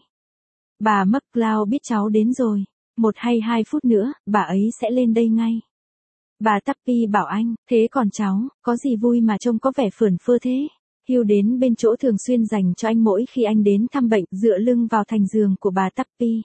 Bà McCloud biết cháu đến rồi. Một hay hai phút nữa, bà ấy sẽ lên đây ngay. Bà Tuppy bảo anh, thế còn cháu, có gì vui mà trông có vẻ phởn phơ thế? Hugh đến bên chỗ thường xuyên dành cho anh mỗi khi anh đến thăm bệnh, dựa lưng vào thành giường của bà Tuppy.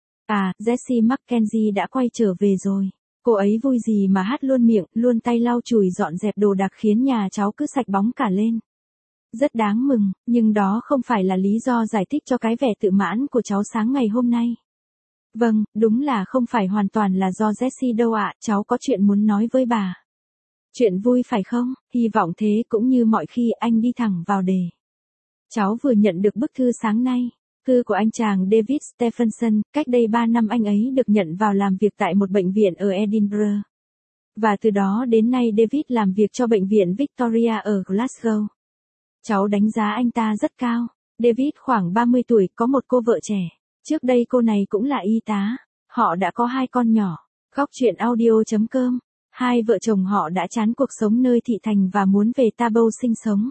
À, Jessie Mackenzie đã quay trở về rồi. Cô ấy vui gì mà hát luôn miệng, luôn tay lau chùi dọn dẹp đồ đạc khiến nhà cháu cứ sạch bóng cả lên. Rất đáng mừng, nhưng đó không phải là lý do giải thích cho cái vẻ tự mãn của cháu sáng ngày hôm nay. Vâng, đúng là không phải hoàn toàn là do Jessie đâu ạ, cháu có chuyện muốn nói với bà. Chuyện vui phải không? Hy vọng thế, cũng như mọi khi. Anh đi thẳng vào đề. Cháu vừa nhận được bức thư sáng nay. Thư của anh chàng David Stephenson, cách đây ba năm anh ấy được nhận vào làm việc tại một bệnh viện ở Edinburgh. Và từ đó đến nay David làm việc cho bệnh viện Victoria ở Glasgow. Cháu đánh giá anh ta rất cao. David khoảng ba mươi tuổi, có một cô vợ trẻ. Trước đây cô này cũng là y tá. Họ đã có hai con nhỏ. Góc truyện audio chấm com. Hai vợ chồng họ đã chán cuộc sống nơi thị thành và muốn về Tabo sinh sống.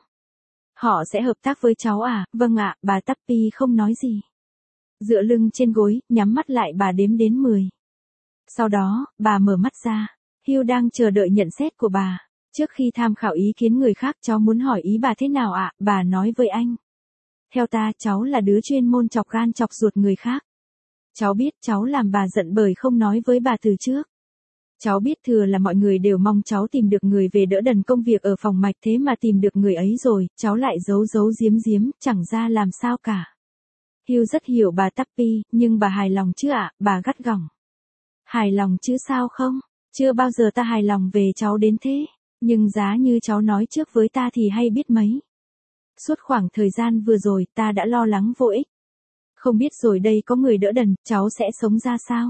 Họ sẽ hợp tác với cháu à? Vâng ạ, bà Tuppy không nói gì. Dựa lưng trên gối, nhắm mắt lại bà đếm đến mười. Sau đó, bà mở mắt ra. Hugh đang chờ đợi nhận xét của bà. Trước khi tham khảo ý kiến người khác, cháu muốn hỏi ý bà thế nào ạ? Bà nói với anh. Theo ta, cháu là đứa chuyên môn chọc gan chọc ruột người khác. Cháu biết cháu làm bà giận bởi không nói với bà từ trước. Cháu biết thừa là mọi người đều mong cháu tìm được người về đỡ đần công việc ở phòng mạch, thế mà tìm được người ấy rồi, cháu lại giấu giấu giếm giếm, chẳng ra làm sao cả. Hugh rất hiểu bà Tuppy, nhưng bà hài lòng chứ ạ? Bà gắt gỏng. Hài lòng chứ sao không? Chưa bao giờ ta hài lòng về cháu đến thế. Nhưng giá như cháu nói trước với ta thì hay biết mấy. Suốt khoảng thời gian vừa rồi ta đã lo lắng vô ích. Không biết rồi đây có người đỡ đần, cháu sẽ sống ra sao?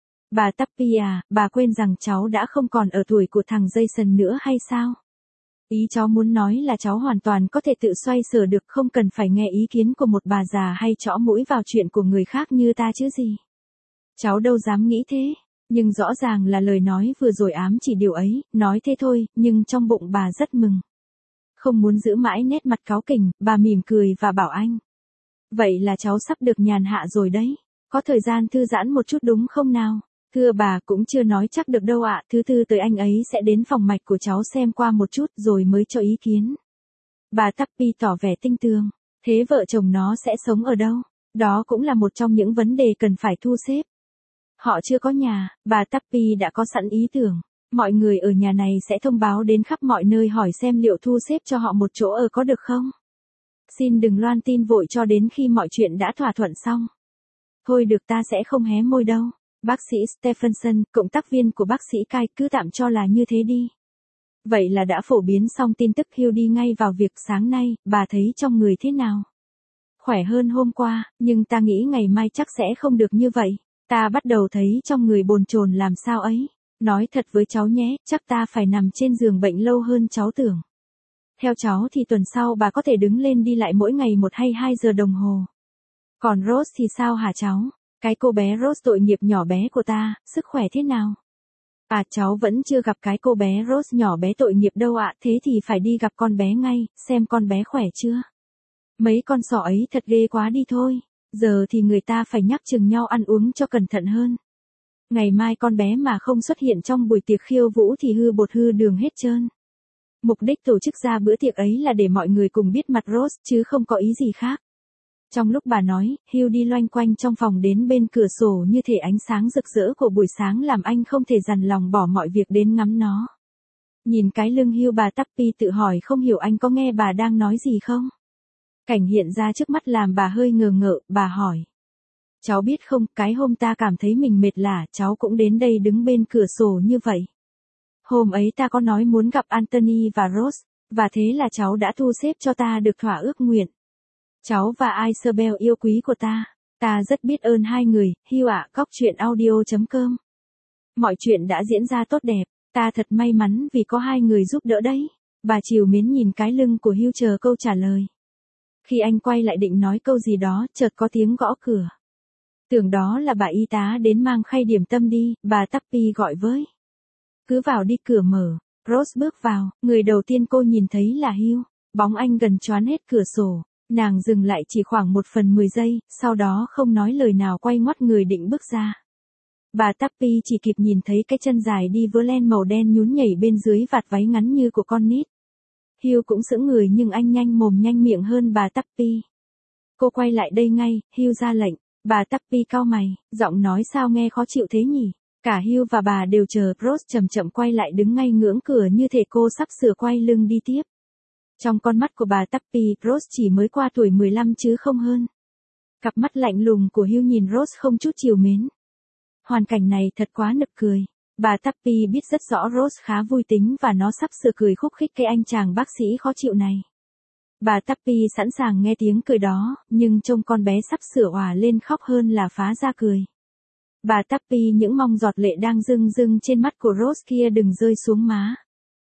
Bà Tuppy à, bà quên rằng cháu đã không còn ở tuổi của thằng Jason nữa hay sao? Ý cháu muốn nói là cháu hoàn toàn có thể tự xoay sở được, không cần phải nghe ý kiến của một bà già hay chõ mũi vào chuyện của người khác như ta chứ gì. Cháu đâu dám nghĩ thế, nhưng rõ ràng là lời nói vừa rồi ám chỉ điều ấy, nói thế thôi, nhưng trong bụng bà rất mừng. Không muốn giữ mãi nét mặt cáu kỉnh, bà mỉm cười và bảo anh. Vậy là cháu sắp được nhàn hạ rồi đấy, có thời gian thư giãn một chút đúng không nào? Thưa bà, cũng chưa nói chắc được đâu ạ, thứ tư tới anh ấy sẽ đến phòng mạch của cháu xem qua một chút rồi mới cho ý kiến. Bà Tuppy tỏ vẻ tinh tường, thế vợ chồng nó sẽ sống ở đâu? Đó cũng là một trong những vấn đề cần phải thu xếp. Họ chưa có nhà, bà Tuppy đã có sẵn ý tưởng. Mọi người ở nhà này sẽ thông báo đến khắp mọi nơi hỏi xem liệu thu xếp cho họ một chỗ ở có được không? Xin đừng loan tin vội cho đến khi mọi chuyện đã thỏa thuận xong. Thôi được, ta sẽ không hé môi đâu. Bác sĩ Stephenson, cộng tác viên của bác sĩ Kai, cứ tạm cho là như thế đi. Vậy là đã phổ biến xong tin tức. Hugh đi ngay vào việc. Sáng nay, bà thấy trong người thế nào? Khỏe hơn hôm qua, nhưng ta nghĩ ngày mai chắc sẽ không được như vậy. Ta bắt đầu thấy trong người bồn chồn làm sao ấy. Nói thật với cháu nhé, chắc ta phải nằm trên giường bệnh lâu hơn cháu tưởng. Theo cháu thì tuần sau bà có thể đứng lên đi lại mỗi ngày một hay hai giờ đồng hồ. Còn Rose thì sao hả cháu? Cái cô bé Rose tội nghiệp nhỏ bé của ta, sức khỏe thế nào? À, cháu vẫn chưa gặp cái cô bé Rose nhỏ bé tội nghiệp đâu ạ, thế thì phải đi gặp con bé ngay, xem con bé khỏe chưa. Mấy con sỏ ấy thật ghê quá đi thôi, giờ thì người ta phải nhắc chừng nhau ăn uống cho cẩn thận hơn. Ngày mai con bé mà không xuất hiện trong buổi tiệc khiêu vũ thì hư bột hư đường hết trơn. Mục đích tổ chức ra bữa tiệc ấy là để mọi người cùng biết mặt Rose, chứ không có ý gì khác. Trong lúc bà nói, Hugh đi loanh quanh trong phòng đến bên cửa sổ như thể ánh sáng rực rỡ của buổi sáng làm anh không thể dằn lòng bỏ mọi việc đến ngắm nó. Nhìn cái lưng Hugh, bà Tuppy tự hỏi không hiểu anh có nghe bà đang nói gì không? Cảnh hiện ra trước mắt làm bà hơi ngờ ngợ, bà hỏi. Cháu biết không, cái hôm ta cảm thấy mình mệt lả, cháu cũng đến đây đứng bên cửa sổ như vậy. Hôm ấy ta có nói muốn gặp Anthony và Rose, và thế là cháu đã thu xếp cho ta được thỏa ước nguyện. Cháu và Isabel yêu quý của ta, ta rất biết ơn hai người. Hugh ạ, cóc truyện audio chấm com. Mọi chuyện đã diễn ra tốt đẹp, ta thật may mắn vì có hai người giúp đỡ đấy. Bà trìu mến nhìn cái lưng của Hugh chờ câu trả lời. Khi anh quay lại định nói câu gì đó, chợt có tiếng gõ cửa. Tưởng đó là bà y tá đến mang khay điểm tâm đi, bà Tuppy gọi với. Cứ vào đi, cửa mở. Rose bước vào, người đầu tiên cô nhìn thấy là Hugh. Bóng anh gần choán hết cửa sổ. Nàng dừng lại chỉ khoảng một phần mười giây, sau đó không nói lời nào quay ngoắt người định bước ra. Bà Tuppy chỉ kịp nhìn thấy cái chân dài đi vớ len màu đen nhún nhảy bên dưới vạt váy ngắn như của con nít. Hugh cũng sững người nhưng anh nhanh mồm nhanh miệng hơn bà Tuppy. Cô quay lại đây ngay, Hugh ra lệnh. Bà Tuppy cau mày, giọng nói sao nghe khó chịu thế nhỉ? Cả Hugh và bà đều chờ. Rose chậm chậm quay lại đứng ngay ngưỡng cửa như thể cô sắp sửa quay lưng đi tiếp. Trong con mắt của bà Tuppy, Rose chỉ mới qua tuổi mười lăm chứ không hơn. Cặp mắt lạnh lùng của Hugh nhìn Rose không chút trìu mến. Hoàn cảnh này thật quá nực cười. Bà Tuppy biết rất rõ Rose khá vui tính và nó sắp sửa cười khúc khích cái anh chàng bác sĩ khó chịu này. Bà Tuppy sẵn sàng nghe tiếng cười đó, nhưng trông con bé sắp sửa òa lên khóc hơn là phá ra cười. Bà Tuppy những mong giọt lệ đang rưng rưng trên mắt của Rose kia đừng rơi xuống má.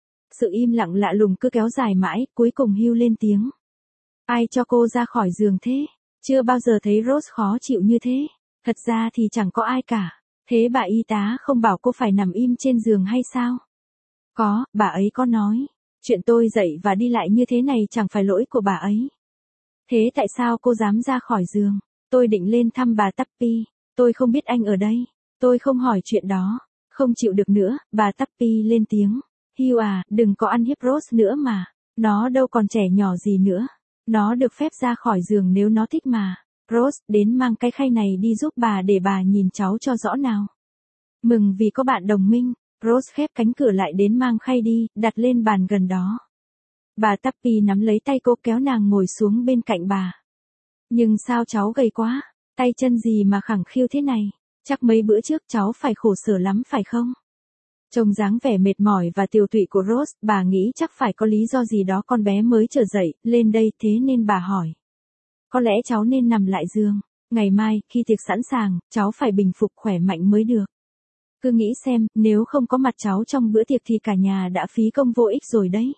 Sự im lặng lạ lùng cứ kéo dài mãi, cuối cùng Hugh lên tiếng. Ai cho cô ra khỏi giường thế? Chưa bao giờ thấy Rose khó chịu như thế. Thật ra thì chẳng có ai cả. Thế bà y tá không bảo cô phải nằm im trên giường hay sao? Có, bà ấy có nói. Chuyện tôi dậy và đi lại như thế này chẳng phải lỗi của bà ấy. Thế tại sao cô dám ra khỏi giường? Tôi định lên thăm bà Tuppy. Tôi không biết anh ở đây. Tôi không hỏi chuyện đó. Không chịu được nữa, bà Tuppy lên tiếng. Hugh à, đừng có ăn hiếp Rose nữa mà. Nó đâu còn trẻ nhỏ gì nữa. Nó được phép ra khỏi giường nếu nó thích mà. Rose, đến mang cái khay này đi giúp bà để bà nhìn cháu cho rõ nào. Mừng vì có bạn đồng minh. Rose khép cánh cửa lại đến mang khay đi, đặt lên bàn gần đó. Bà Tuppy nắm lấy tay cô kéo nàng ngồi xuống bên cạnh bà. Nhưng sao cháu gầy quá, tay chân gì mà khẳng khiu thế này, chắc mấy bữa trước cháu phải khổ sở lắm phải không? Trông dáng vẻ mệt mỏi và tiều tụy của Rose, bà nghĩ chắc phải có lý do gì đó con bé mới trở dậy, lên đây thế nên bà hỏi. Có lẽ cháu nên nằm lại giường, ngày mai, khi tiệc sẵn sàng, cháu phải bình phục khỏe mạnh mới được. Cứ nghĩ xem, nếu không có mặt cháu trong bữa tiệc thì cả nhà đã phí công vô ích rồi đấy.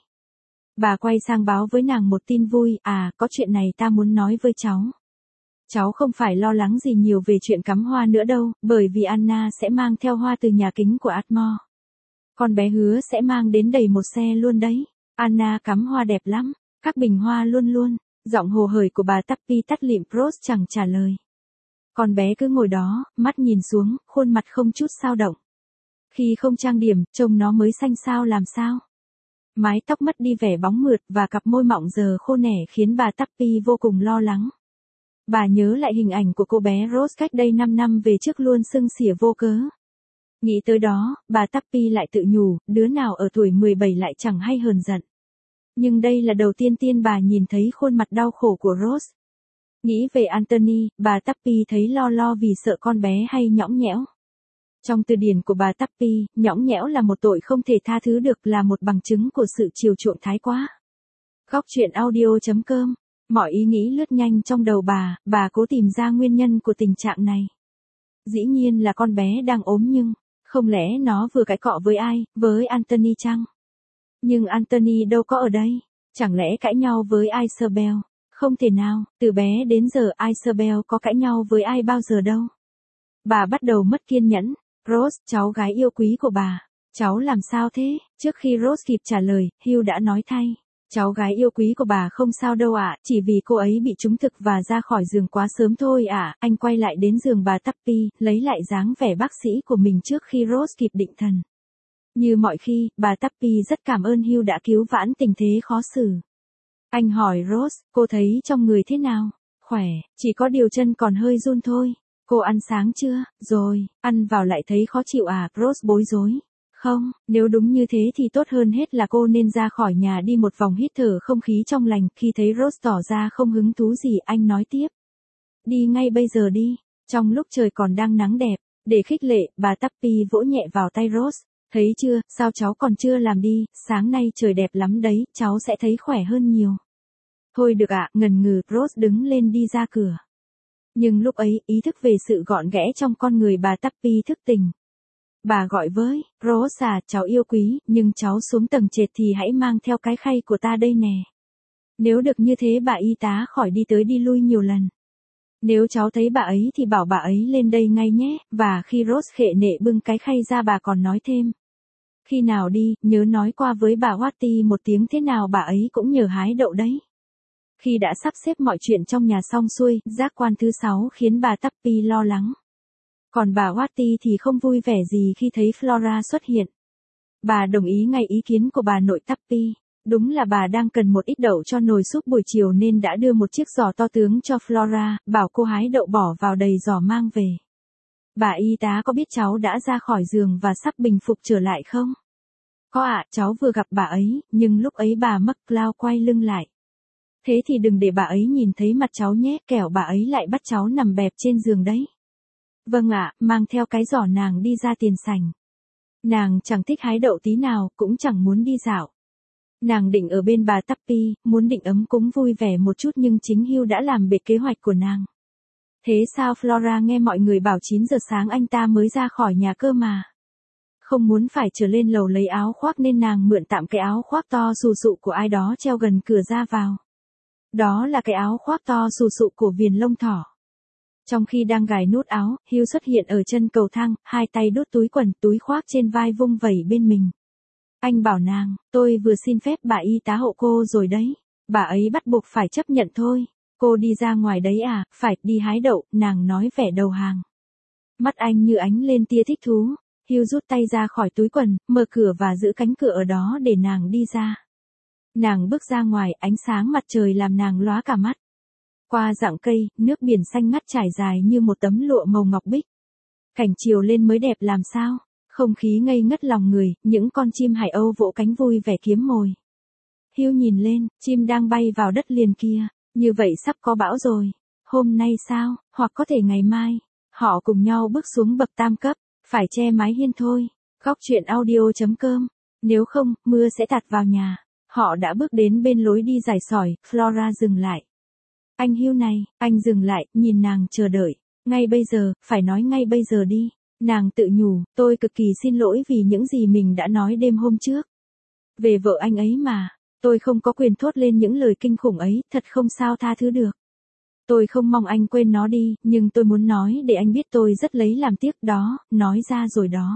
Bà quay sang báo với nàng một tin vui, à, có chuyện này ta muốn nói với cháu. Cháu không phải lo lắng gì nhiều về chuyện cắm hoa nữa đâu, bởi vì Anna sẽ mang theo hoa từ nhà kính của Atmore. Con bé hứa sẽ mang đến đầy một xe luôn đấy. Anna cắm hoa đẹp lắm, các bình hoa luôn luôn. Giọng hồ hởi của bà Tuppy tắt lịm. Rose chẳng trả lời. Con bé cứ ngồi đó, mắt nhìn xuống, khuôn mặt không chút xao động. Khi không trang điểm, trông nó mới xanh xao làm sao. Mái tóc mất đi vẻ bóng mượt và cặp môi mọng giờ khô nẻ khiến bà Tuppy vô cùng lo lắng. Bà nhớ lại hình ảnh của cô bé Rose cách đây năm năm về trước luôn sưng xỉa vô cớ. Nghĩ tới đó, bà Tuppy lại tự nhủ, đứa nào ở tuổi mười bảy lại chẳng hay hờn giận. Nhưng đây là đầu tiên tiên bà nhìn thấy khuôn mặt đau khổ của Rose. Nghĩ về Anthony, bà Tuppy thấy lo lo vì sợ con bé hay nhõng nhẽo. Trong từ điển của bà Tuppy, nhõng nhẽo là một tội không thể tha thứ được, là một bằng chứng của sự chiều chuộng thái quá. Góc truyện audio chấm com. Mọi ý nghĩ lướt nhanh trong đầu bà, bà cố tìm ra nguyên nhân của tình trạng này. Dĩ nhiên là con bé đang ốm nhưng, không lẽ nó vừa cãi cọ với ai, với Anthony chăng? Nhưng Anthony đâu có ở đây, chẳng lẽ cãi nhau với Isabel? Không thể nào, từ bé đến giờ Isabel có cãi nhau với ai bao giờ đâu. Bà bắt đầu mất kiên nhẫn. Rose, cháu gái yêu quý của bà, cháu làm sao thế? Trước khi Rose kịp trả lời, Hugh đã nói thay. Cháu gái yêu quý của bà không sao đâu ạ, chỉ vì cô ấy bị trúng thực và ra khỏi giường quá sớm thôi ạ. Anh quay lại đến giường bà Tuppy, lấy lại dáng vẻ bác sĩ của mình trước khi Rose kịp định thần. Như mọi khi, bà Tuppy rất cảm ơn Hugh đã cứu vãn tình thế khó xử. Anh hỏi Rose, cô thấy trong người thế nào? Khỏe, chỉ có điều chân còn hơi run thôi. Cô ăn sáng chưa? Rồi, ăn vào lại thấy khó chịu à? Rose bối rối. Không, nếu đúng như thế thì tốt hơn hết là cô nên ra khỏi nhà đi một vòng hít thở không khí trong lành. Khi thấy Rose tỏ ra không hứng thú gì, anh nói tiếp. Đi ngay bây giờ đi, trong lúc trời còn đang nắng đẹp. Để khích lệ, bà Tappy vỗ nhẹ vào tay Rose. Thấy chưa, sao cháu còn chưa làm đi, sáng nay trời đẹp lắm đấy, cháu sẽ thấy khỏe hơn nhiều. Thôi được ạ, ngần ngừ, Rose đứng lên đi ra cửa. Nhưng lúc ấy, ý thức về sự gọn ghẽ trong con người bà Tappy thức tỉnh. Bà gọi với, Rose à, cháu yêu quý, nhưng cháu xuống tầng trệt thì hãy mang theo cái khay của ta đây nè. Nếu được như thế bà y tá khỏi đi tới đi lui nhiều lần. Nếu cháu thấy bà ấy thì bảo bà ấy lên đây ngay nhé, và khi Rose khệ nệ bưng cái khay ra bà còn nói thêm. Khi nào đi, nhớ nói qua với bà Watty một tiếng thế nào bà ấy cũng nhờ hái đậu đấy. Khi đã sắp xếp mọi chuyện trong nhà xong xuôi, giác quan thứ sáu khiến bà Tappy lo lắng. Còn bà Watty thì không vui vẻ gì khi thấy Flora xuất hiện. Bà đồng ý ngay ý kiến của bà nội Tappy. Đúng là bà đang cần một ít đậu cho nồi súp buổi chiều nên đã đưa một chiếc giỏ to tướng cho Flora, bảo cô hái đậu bỏ vào đầy giỏ mang về. Bà y tá có biết cháu đã ra khỏi giường và sắp bình phục trở lại không? Có ạ, cháu vừa gặp bà ấy, nhưng lúc ấy bà McCloud quay lưng lại. Thế thì đừng để bà ấy nhìn thấy mặt cháu nhé, kẻo bà ấy lại bắt cháu nằm bẹp trên giường đấy. Vâng ạ, mang theo cái giỏ nàng đi ra tiền sảnh. Nàng chẳng thích hái đậu tí nào, cũng chẳng muốn đi dạo. Nàng định ở bên bà Tappy, muốn định ấm cúng vui vẻ một chút nhưng chính Hugh đã làm bệt kế hoạch của nàng. Thế sao Flora nghe mọi người bảo chín giờ sáng anh ta mới ra khỏi nhà cơ mà. Không muốn phải trở lên lầu lấy áo khoác nên nàng mượn tạm cái áo khoác to xù xụ của ai đó treo gần cửa ra vào. Đó là cái áo khoác to xù xụ của Viền Lông Thỏ. Trong khi đang gài nút áo, Hugh xuất hiện ở chân cầu thang, hai tay đút túi quần, túi khoác trên vai vung vẩy bên mình. Anh bảo nàng, tôi vừa xin phép bà y tá hộ cô rồi đấy. Bà ấy bắt buộc phải chấp nhận thôi. Cô đi ra ngoài đấy à, phải đi hái đậu, nàng nói vẻ đầu hàng. Mắt anh như ánh lên tia thích thú. Hugh rút tay ra khỏi túi quần, mở cửa và giữ cánh cửa ở đó để nàng đi ra. Nàng bước ra ngoài, ánh sáng mặt trời làm nàng lóa cả mắt. Qua rặng cây, nước biển xanh ngắt trải dài như một tấm lụa màu ngọc bích. Cảnh chiều lên mới đẹp làm sao. Không khí ngây ngất lòng người, những con chim hải âu vỗ cánh vui vẻ kiếm mồi. Hugh nhìn lên, chim đang bay vào đất liền kia, như vậy sắp có bão rồi. Hôm nay sao, hoặc có thể ngày mai. Họ cùng nhau bước xuống bậc tam cấp, phải che mái hiên thôi. Góc truyện audio chấm com. Nếu không, mưa sẽ tạt vào nhà. Họ đã bước đến bên lối đi dài sỏi, Flora dừng lại. Anh Hugh này, anh dừng lại, nhìn nàng chờ đợi. Ngay bây giờ, phải nói ngay bây giờ đi. Nàng tự nhủ, tôi cực kỳ xin lỗi vì những gì mình đã nói đêm hôm trước. Về vợ anh ấy mà, tôi không có quyền thốt lên những lời kinh khủng ấy, thật không sao tha thứ được. Tôi không mong anh quên nó đi, nhưng tôi muốn nói để anh biết tôi rất lấy làm tiếc đó, nói ra rồi đó.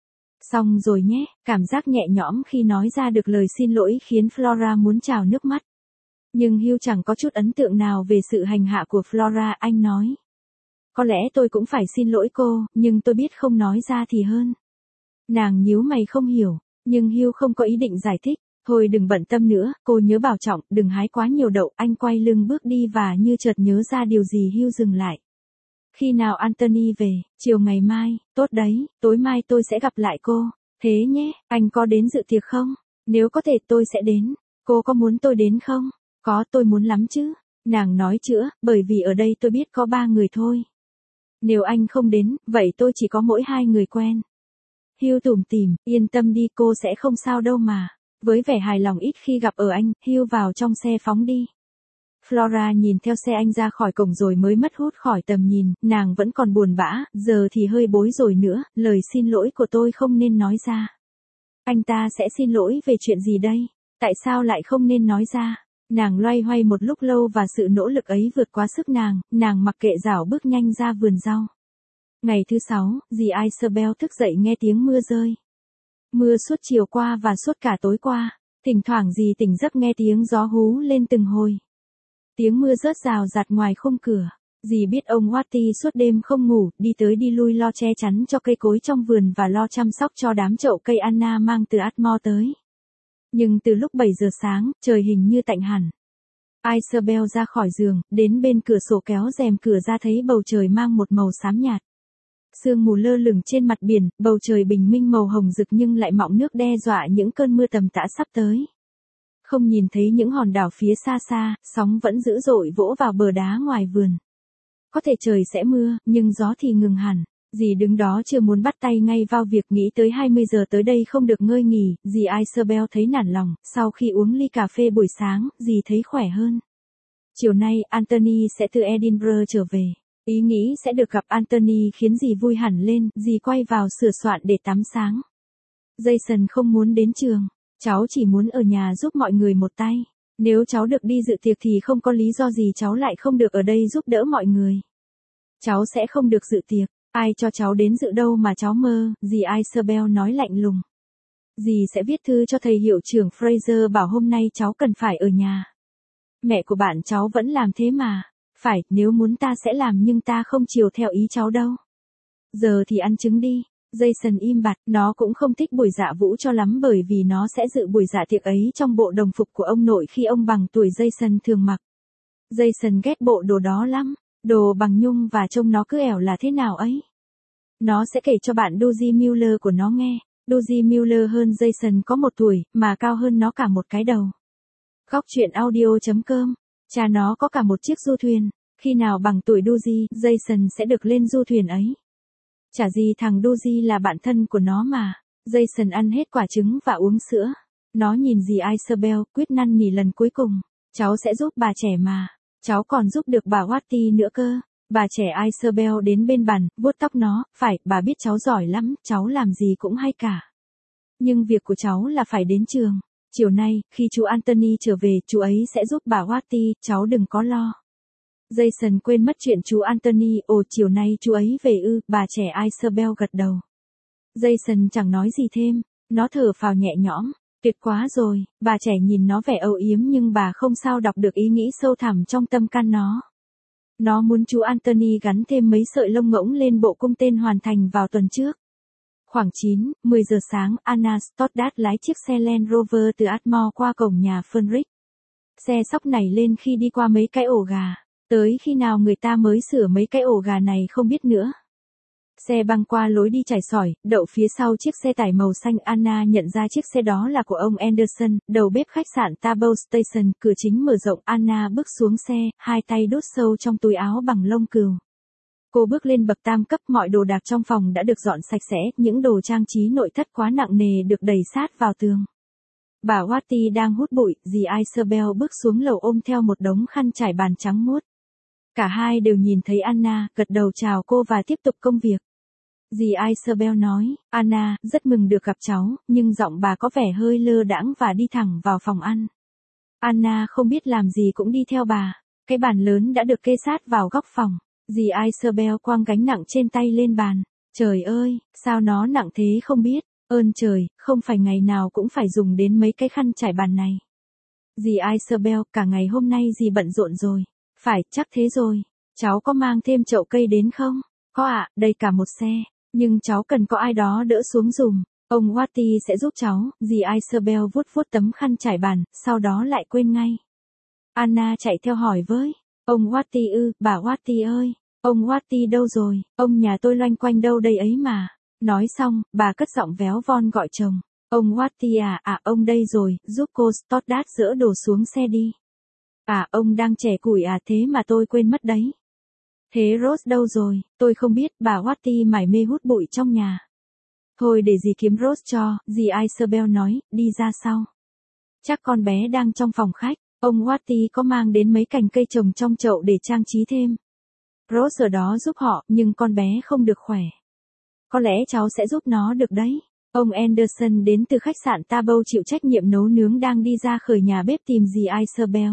Xong rồi nhé, cảm giác nhẹ nhõm khi nói ra được lời xin lỗi khiến Flora muốn trào nước mắt. Nhưng Hugh chẳng có chút ấn tượng nào về sự hành hạ của Flora, anh nói. Có lẽ tôi cũng phải xin lỗi cô, nhưng tôi biết không nói ra thì hơn. Nàng nhíu mày không hiểu, nhưng Hugh không có ý định giải thích. Thôi đừng bận tâm nữa, cô nhớ bảo trọng, đừng hái quá nhiều đậu. Anh quay lưng bước đi và như chợt nhớ ra điều gì Hugh dừng lại. Khi nào Anthony về, chiều ngày mai, tốt đấy, tối mai tôi sẽ gặp lại cô. Thế nhé, anh có đến dự tiệc không? Nếu có thể tôi sẽ đến. Cô có muốn tôi đến không? Có, tôi muốn lắm chứ. Nàng nói chữa, bởi vì ở đây tôi biết có ba người thôi. Nếu anh không đến, vậy tôi chỉ có mỗi hai người quen. Hugh tủm tỉm, yên tâm đi, cô sẽ không sao đâu mà. Với vẻ hài lòng ít khi gặp ở anh, Hugh vào trong xe phóng đi. Flora nhìn theo xe anh ra khỏi cổng rồi mới mất hút khỏi tầm nhìn, nàng vẫn còn buồn bã, giờ thì hơi bối rồi nữa, lời xin lỗi của tôi không nên nói ra. Anh ta sẽ xin lỗi về chuyện gì đây? Tại sao lại không nên nói ra? Nàng loay hoay một lúc lâu và sự nỗ lực ấy vượt quá sức nàng, nàng mặc kệ rảo bước nhanh ra vườn rau. Ngày thứ sáu, dì Isabel thức dậy nghe tiếng mưa rơi. Mưa suốt chiều qua và suốt cả tối qua, thỉnh thoảng dì tỉnh giấc nghe tiếng gió hú lên từng hồi. Tiếng mưa rớt rào rạt ngoài khung cửa. Dì biết ông Watty suốt đêm không ngủ, đi tới đi lui lo che chắn cho cây cối trong vườn và lo chăm sóc cho đám chậu cây Anna mang từ Atmore tới. Nhưng từ lúc bảy giờ sáng, trời hình như tạnh hẳn. Isabel ra khỏi giường, đến bên cửa sổ kéo rèm cửa ra thấy bầu trời mang một màu xám nhạt. Sương mù lơ lửng trên mặt biển, bầu trời bình minh màu hồng rực nhưng lại mọng nước đe dọa những cơn mưa tầm tã sắp tới. Không nhìn thấy những hòn đảo phía xa xa, sóng vẫn dữ dội vỗ vào bờ đá ngoài vườn. Có thể trời sẽ mưa, nhưng gió thì ngừng hẳn. Dì đứng đó chưa muốn bắt tay ngay vào việc, nghĩ tới hai mươi giờ tới đây không được ngơi nghỉ, dì Isabel thấy nản lòng, sau khi uống ly cà phê buổi sáng, dì thấy khỏe hơn. Chiều nay, Anthony sẽ từ Edinburgh trở về. Ý nghĩ sẽ được gặp Anthony khiến dì vui hẳn lên, dì quay vào sửa soạn để tắm sáng. Jason không muốn đến trường, cháu chỉ muốn ở nhà giúp mọi người một tay. Nếu cháu được đi dự tiệc thì không có lý do gì cháu lại không được ở đây giúp đỡ mọi người. Cháu sẽ không được dự tiệc, ai cho cháu đến dự đâu mà cháu mơ, dì Isabel nói lạnh lùng. Dì sẽ viết thư cho thầy hiệu trưởng Fraser bảo hôm nay cháu cần phải ở nhà. Mẹ của bạn cháu vẫn làm thế mà. Phải, nếu muốn ta sẽ làm nhưng ta không chiều theo ý cháu đâu. Giờ thì ăn trứng đi. Jason im bặt, nó cũng không thích buổi dạ vũ cho lắm bởi vì nó sẽ dự buổi dạ tiệc ấy trong bộ đồng phục của ông nội khi ông bằng tuổi Jason thường mặc. Jason ghét bộ đồ đó lắm, đồ bằng nhung và trông nó cứ ẻo là thế nào ấy. Nó sẽ kể cho bạn Dozy Miller của nó nghe. Dozy Miller hơn Jason có một tuổi, mà cao hơn nó cả một cái đầu. Góc truyện audio chấm com. Cha nó có cả một chiếc du thuyền. Khi nào bằng tuổi Dozy, Jason sẽ được lên du thuyền ấy. Chả gì thằng Dozy là bạn thân của nó mà. Jason ăn hết quả trứng và uống sữa. Nó nhìn dì Isabel, quyết năn nỉ lần cuối cùng. Cháu sẽ giúp bà trẻ mà. Cháu còn giúp được bà Watty nữa cơ. Bà trẻ Isabel đến bên bàn, vuốt tóc nó. Phải, bà biết cháu giỏi lắm, cháu làm gì cũng hay cả. Nhưng việc của cháu là phải đến trường. Chiều nay, khi chú Anthony trở về, chú ấy sẽ giúp bà Watty, cháu đừng có lo. Jason quên mất chuyện chú Anthony, ồ chiều nay chú ấy về ư, bà trẻ Isabel gật đầu. Jason chẳng nói gì thêm, nó thở phào nhẹ nhõm, tuyệt quá rồi, bà trẻ nhìn nó vẻ âu yếm nhưng bà không sao đọc được ý nghĩ sâu thẳm trong tâm can nó. Nó muốn chú Anthony gắn thêm mấy sợi lông ngỗng lên bộ cung tên hoàn thành vào tuần trước. Khoảng chín, mười giờ sáng, Anna Stoddard lái chiếc xe Land Rover từ Atmore qua cổng nhà Fenric. Xe sóc nảy lên khi đi qua mấy cái ổ gà. Tới khi nào người ta mới sửa mấy cái ổ gà này không biết nữa. Xe băng qua lối đi trải sỏi, đậu phía sau chiếc xe tải màu xanh. Anna nhận ra chiếc xe đó là của ông Anderson, đầu bếp khách sạn Tabo Station. Cửa chính mở rộng, Anna bước xuống xe, hai tay đút sâu trong túi áo bằng lông cừu. Cô bước lên bậc tam cấp, mọi đồ đạc trong phòng đã được dọn sạch sẽ, những đồ trang trí nội thất quá nặng nề được đẩy sát vào tường. Bà Watty đang hút bụi, dì Isabel bước xuống lầu ôm theo một đống khăn trải bàn trắng muốt. Cả hai đều nhìn thấy Anna, gật đầu chào cô và tiếp tục công việc. Dì Isabel nói, Anna, rất mừng được gặp cháu, nhưng giọng bà có vẻ hơi lơ đãng và đi thẳng vào phòng ăn. Anna không biết làm gì cũng đi theo bà. Cái bàn lớn đã được kê sát vào góc phòng. Dì Isabel quăng gánh nặng trên tay lên bàn. Trời ơi, sao nó nặng thế không biết. Ơn trời, không phải ngày nào cũng phải dùng đến mấy cái khăn trải bàn này. Dì Isabel, cả ngày hôm nay dì bận rộn rồi. Phải, chắc thế rồi. Cháu có mang thêm chậu cây đến không? Có ạ, à, đây cả một xe. Nhưng cháu cần có ai đó đỡ xuống dùm. Ông Watty sẽ giúp cháu. Dì Isabel vuốt vuốt tấm khăn trải bàn, sau đó lại quên ngay. Anna chạy theo hỏi với. Ông Watty ư, bà Watty ơi. Ông Watty đâu rồi? Ông nhà tôi loanh quanh đâu đây ấy mà. Nói xong, bà cất giọng véo von gọi chồng. Ông Watty à, à ông đây rồi, giúp cô Stoddard dỡ đồ xuống xe đi. À ông đang chẻ củi à, thế mà tôi quên mất đấy. Thế Rose đâu rồi? Tôi không biết, bà Watty mải mê hút bụi trong nhà. Thôi để dì kiếm Rose cho, dì Isabel nói, đi ra sau. Chắc con bé đang trong phòng khách. Ông Watty có mang đến mấy cành cây trồng trong chậu để trang trí thêm. Rose ở đó giúp họ, nhưng con bé không được khỏe. Có lẽ cháu sẽ giúp nó được đấy. Ông Anderson đến từ khách sạn Tabo chịu trách nhiệm nấu nướng đang đi ra khỏi nhà bếp tìm dì Isabel.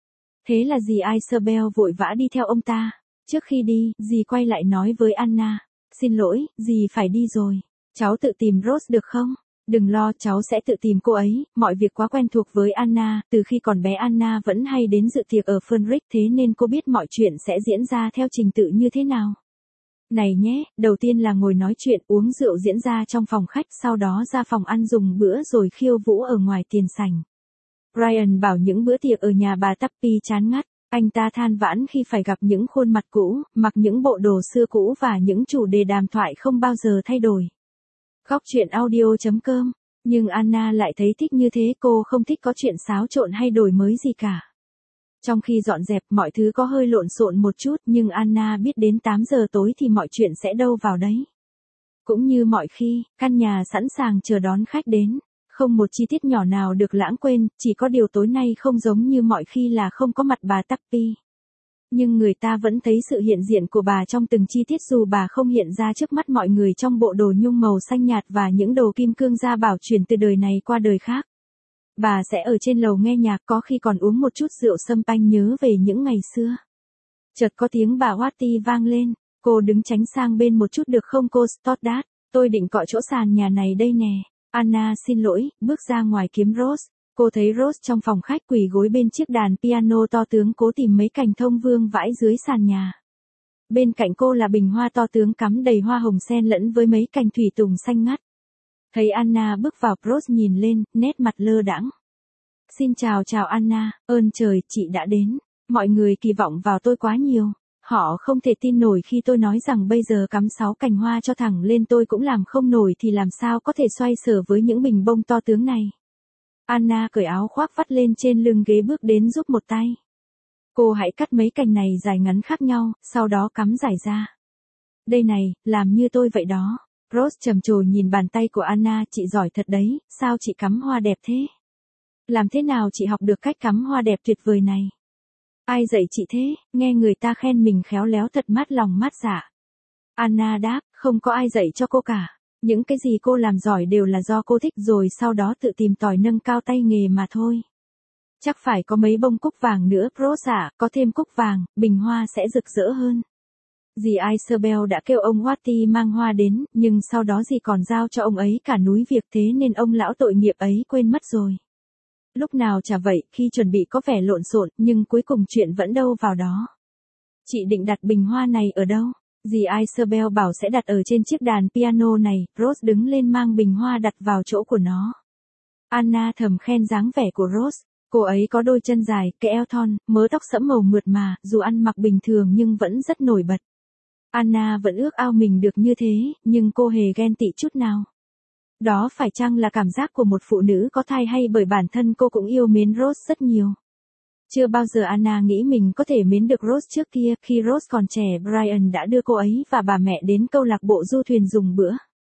Thế là dì Isabel vội vã đi theo ông ta. Trước khi đi, dì quay lại nói với Anna. Xin lỗi, dì phải đi rồi. Cháu tự tìm Rose được không? Đừng lo, cháu sẽ tự tìm cô ấy. Mọi việc quá quen thuộc với Anna, từ khi còn bé Anna vẫn hay đến dự tiệc ở Fenric, thế nên cô biết mọi chuyện sẽ diễn ra theo trình tự như thế nào. Này nhé, đầu tiên là ngồi nói chuyện uống rượu diễn ra trong phòng khách, sau đó ra phòng ăn dùng bữa rồi khiêu vũ ở ngoài tiền sảnh. Brian bảo những bữa tiệc ở nhà bà Tappy chán ngắt. Anh ta than vãn khi phải gặp những khuôn mặt cũ, mặc những bộ đồ xưa cũ và những chủ đề đàm thoại không bao giờ thay đổi. Góc truyện audio.com. Nhưng Anna lại thấy thích như thế, cô không thích có chuyện xáo trộn hay đổi mới gì cả. Trong khi dọn dẹp mọi thứ có hơi lộn xộn một chút, nhưng Anna biết đến tám giờ tối thì mọi chuyện sẽ đâu vào đấy. Cũng như mọi khi, căn nhà sẵn sàng chờ đón khách đến. Không một chi tiết nhỏ nào được lãng quên, chỉ có điều tối nay không giống như mọi khi là không có mặt bà Tappy. Nhưng người ta vẫn thấy sự hiện diện của bà trong từng chi tiết dù bà không hiện ra trước mắt mọi người trong bộ đồ nhung màu xanh nhạt và những đồ kim cương gia bảo truyền từ đời này qua đời khác. Bà sẽ ở trên lầu nghe nhạc, có khi còn uống một chút rượu sâm panh nhớ về những ngày xưa. Chợt có tiếng bà Watty vang lên, cô đứng tránh sang bên một chút được không cô Stoddard, tôi định cọ chỗ sàn nhà này đây nè. Anna xin lỗi, bước ra ngoài kiếm Rose. Cô thấy Rose trong phòng khách quỳ gối bên chiếc đàn piano to tướng cố tìm mấy cành thông vương vãi dưới sàn nhà. Bên cạnh cô là bình hoa to tướng cắm đầy hoa hồng xen lẫn với mấy cành thủy tùng xanh ngắt. Thấy Anna bước vào, Rose nhìn lên, nét mặt lơ đãng. Xin chào chào Anna, ơn trời, chị đã đến. Mọi người kỳ vọng vào tôi quá nhiều. Họ không thể tin nổi khi tôi nói rằng bây giờ cắm sáu cành hoa cho thẳng lên tôi cũng làm không nổi thì làm sao có thể xoay sở với những bình bông to tướng này. Anna cởi áo khoác vắt lên trên lưng ghế bước đến giúp một tay. Cô hãy cắt mấy cành này dài ngắn khác nhau, sau đó cắm rải ra. Đây này, làm như tôi vậy đó. Rose trầm trồ nhìn bàn tay của Anna, chị giỏi thật đấy, sao chị cắm hoa đẹp thế? Làm thế nào chị học được cách cắm hoa đẹp tuyệt vời này? Ai dạy chị thế? Nghe người ta khen mình khéo léo thật mát lòng mát dạ. Anna đáp, không có ai dạy cho cô cả. Những cái gì cô làm giỏi đều là do cô thích rồi sau đó tự tìm tòi nâng cao tay nghề mà thôi. Chắc phải có mấy bông cúc vàng nữa, Rose ạ, có thêm cúc vàng, bình hoa sẽ rực rỡ hơn. Dì Isabel đã kêu ông Watty mang hoa đến, nhưng sau đó dì còn giao cho ông ấy cả núi việc thế nên ông lão tội nghiệp ấy quên mất rồi. Lúc nào chả vậy, khi chuẩn bị có vẻ lộn xộn, nhưng cuối cùng chuyện vẫn đâu vào đó. Chị định đặt bình hoa này ở đâu? Dì Isabel bảo sẽ đặt ở trên chiếc đàn piano này. Rose đứng lên mang bình hoa đặt vào chỗ của nó. Anna thầm khen dáng vẻ của Rose. Cô ấy có đôi chân dài, cái eo thon, mớ tóc sẫm màu mượt mà, dù ăn mặc bình thường nhưng vẫn rất nổi bật. Anna vẫn ước ao mình được như thế, nhưng cô hề ghen tị chút nào. Đó phải chăng là cảm giác của một phụ nữ có thai hay bởi bản thân cô cũng yêu mến Rose rất nhiều? Chưa bao giờ Anna nghĩ mình có thể mến được Rose trước kia, khi Rose còn trẻ Brian đã đưa cô ấy và bà mẹ đến câu lạc bộ du thuyền dùng bữa.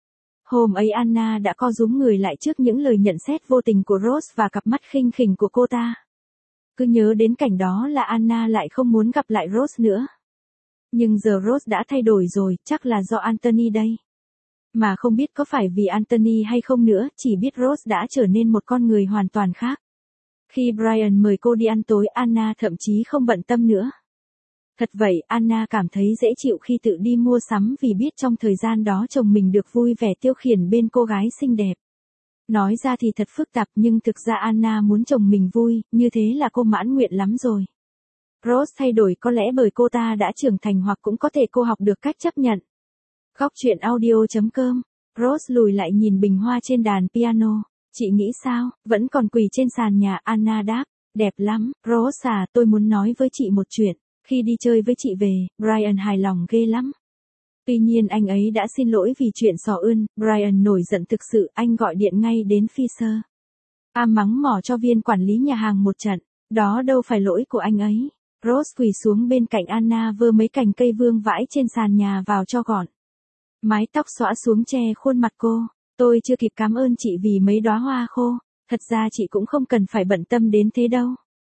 Hôm ấy Anna đã co rúm người lại trước những lời nhận xét vô tình của Rose và cặp mắt khinh khỉnh của cô ta. Cứ nhớ đến cảnh đó là Anna lại không muốn gặp lại Rose nữa. Nhưng giờ Rose đã thay đổi rồi, chắc là do Anthony đây. Mà không biết có phải vì Anthony hay không nữa, chỉ biết Rose đã trở nên một con người hoàn toàn khác. Khi Brian mời cô đi ăn tối, Anna thậm chí không bận tâm nữa. Thật vậy, Anna cảm thấy dễ chịu khi tự đi mua sắm vì biết trong thời gian đó chồng mình được vui vẻ tiêu khiển bên cô gái xinh đẹp. Nói ra thì thật phức tạp nhưng thực ra Anna muốn chồng mình vui, như thế là cô mãn nguyện lắm rồi. Rose thay đổi có lẽ bởi cô ta đã trưởng thành hoặc cũng có thể cô học được cách chấp nhận. Góc truyện audio.com. Rose lùi lại nhìn bình hoa trên đàn piano. Chị nghĩ sao? Vẫn còn quỳ trên sàn nhà, Anna đáp. Đẹp lắm, Rose à, tôi muốn nói với chị một chuyện. Khi đi chơi với chị về, Brian hài lòng ghê lắm. Tuy nhiên anh ấy đã xin lỗi vì chuyện xỏ ươn. Brian nổi giận thực sự, anh gọi điện ngay đến Fisher. A mắng mỏ cho viên quản lý nhà hàng một trận. Đó đâu phải lỗi của anh ấy. Rose quỳ xuống bên cạnh Anna vơ mấy cành cây vương vãi trên sàn nhà vào cho gọn. Mái tóc xõa xuống che khuôn mặt cô. Tôi chưa kịp cảm ơn chị vì mấy đóa hoa khô. Thật ra chị cũng không cần phải bận tâm đến thế đâu.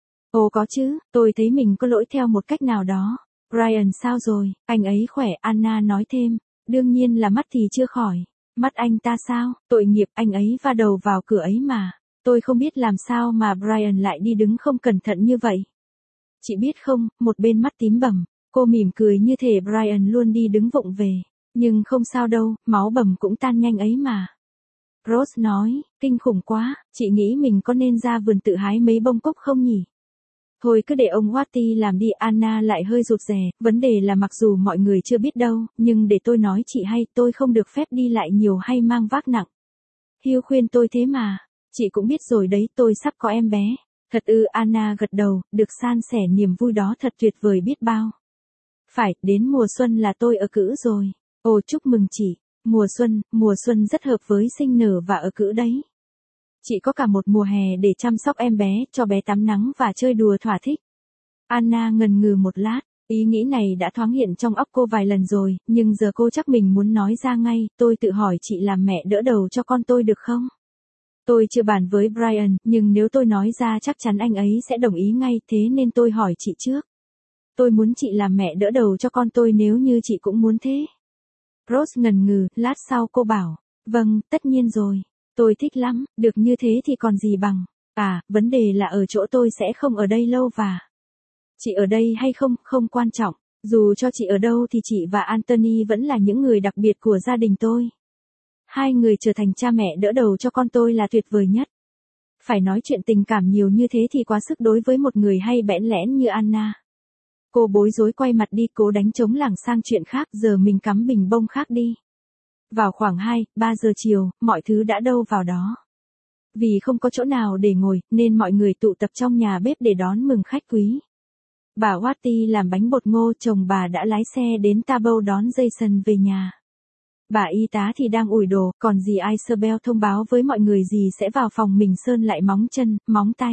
Ồ có chứ, tôi thấy mình có lỗi theo một cách nào đó. Brian sao rồi, anh ấy khỏe, Anna nói thêm. Đương nhiên là mắt thì chưa khỏi. Mắt anh ta sao, tội nghiệp, anh ấy va đầu vào cửa ấy mà. Tôi không biết làm sao mà Brian lại đi đứng không cẩn thận như vậy. Chị biết không, một bên mắt tím bầm, cô mỉm cười như thể Brian luôn đi đứng vụng về. Nhưng không sao đâu, máu bầm cũng tan nhanh ấy mà. Rose nói, kinh khủng quá, chị nghĩ mình có nên ra vườn tự hái mấy bông cúc không nhỉ? Thôi cứ để ông Watty làm đi. Anna lại hơi rụt rè, vấn đề là mặc dù mọi người chưa biết đâu, nhưng để tôi nói chị hay, tôi không được phép đi lại nhiều hay mang vác nặng. Hugh khuyên tôi thế mà, chị cũng biết rồi đấy, tôi sắp có em bé. Thật ư, Anna gật đầu, được san sẻ niềm vui đó thật tuyệt vời biết bao. Phải, đến mùa xuân là tôi ở cữ rồi. Ồ, chúc mừng chị. Mùa xuân, mùa xuân rất hợp với sinh nở và ở cữ đấy. Chị có cả một mùa hè để chăm sóc em bé, cho bé tắm nắng và chơi đùa thỏa thích. Anna ngần ngừ một lát, ý nghĩ này đã thoáng hiện trong óc cô vài lần rồi, nhưng giờ cô chắc mình muốn nói ra ngay, tôi tự hỏi chị làm mẹ đỡ đầu cho con tôi được không? Tôi chưa bàn với Brian, nhưng nếu tôi nói ra chắc chắn anh ấy sẽ đồng ý ngay, thế nên tôi hỏi chị trước. Tôi muốn chị làm mẹ đỡ đầu cho con tôi nếu như chị cũng muốn thế. Rose ngần ngừ, lát sau cô bảo, vâng, tất nhiên rồi. Tôi thích lắm, được như thế thì còn gì bằng. À, vấn đề là ở chỗ tôi sẽ không ở đây lâu và... Chị ở đây hay không, không quan trọng. Dù cho chị ở đâu thì chị và Anthony vẫn là những người đặc biệt của gia đình tôi. Hai người trở thành cha mẹ đỡ đầu cho con tôi là tuyệt vời nhất. Phải nói chuyện tình cảm nhiều như thế thì quá sức đối với một người hay bẽn lẽn như Anna. Cô bối rối quay mặt đi, cố đánh trống lảng sang chuyện khác, giờ mình cắm bình bông khác đi. Vào khoảng hai, ba giờ chiều, mọi thứ đã đâu vào đó. Vì không có chỗ nào để ngồi, nên mọi người tụ tập trong nhà bếp để đón mừng khách quý. Bà Watty làm bánh bột ngô, chồng bà đã lái xe đến Tabo đón Jason về nhà. Bà y tá thì đang ủi đồ, còn dì Isabel thông báo với mọi người dì sẽ vào phòng mình sơn lại móng chân, móng tay.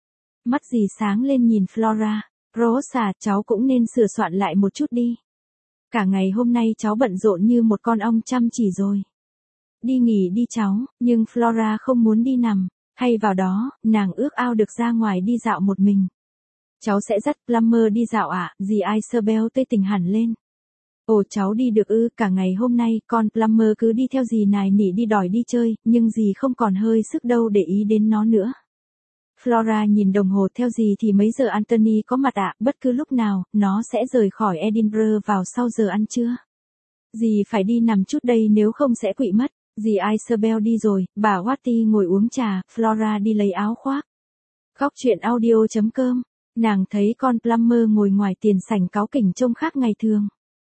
Mắt dì sáng lên nhìn Flora. Rosa, cháu cũng nên sửa soạn lại một chút đi. Cả ngày hôm nay cháu bận rộn như một con ong chăm chỉ rồi. Đi nghỉ đi cháu, nhưng Flora không muốn đi nằm. Thay vào đó, nàng ước ao được ra ngoài đi dạo một mình. Cháu sẽ dắt Plummer đi dạo ạ, à? Dì Isabel tươi tỉnh hẳn lên. Ồ, cháu đi được ư, cả ngày hôm nay con Plummer cứ đi theo dì nài nỉ đi đòi đi chơi, nhưng dì không còn hơi sức đâu để ý đến nó nữa. Flora nhìn đồng hồ, theo dì thì mấy giờ Anthony có mặt ạ, à? Bất cứ lúc nào, nó sẽ rời khỏi Edinburgh vào sau giờ ăn trưa. Dì phải đi nằm chút đây nếu không sẽ quỵ mất. Dì Isabel đi rồi, bà Watty ngồi uống trà, Flora đi lấy áo khoác. Góc chuyện audio chấm com, nàng thấy con Plummer ngồi ngoài tiền sảnh cáu kỉnh trông khác ngày thường.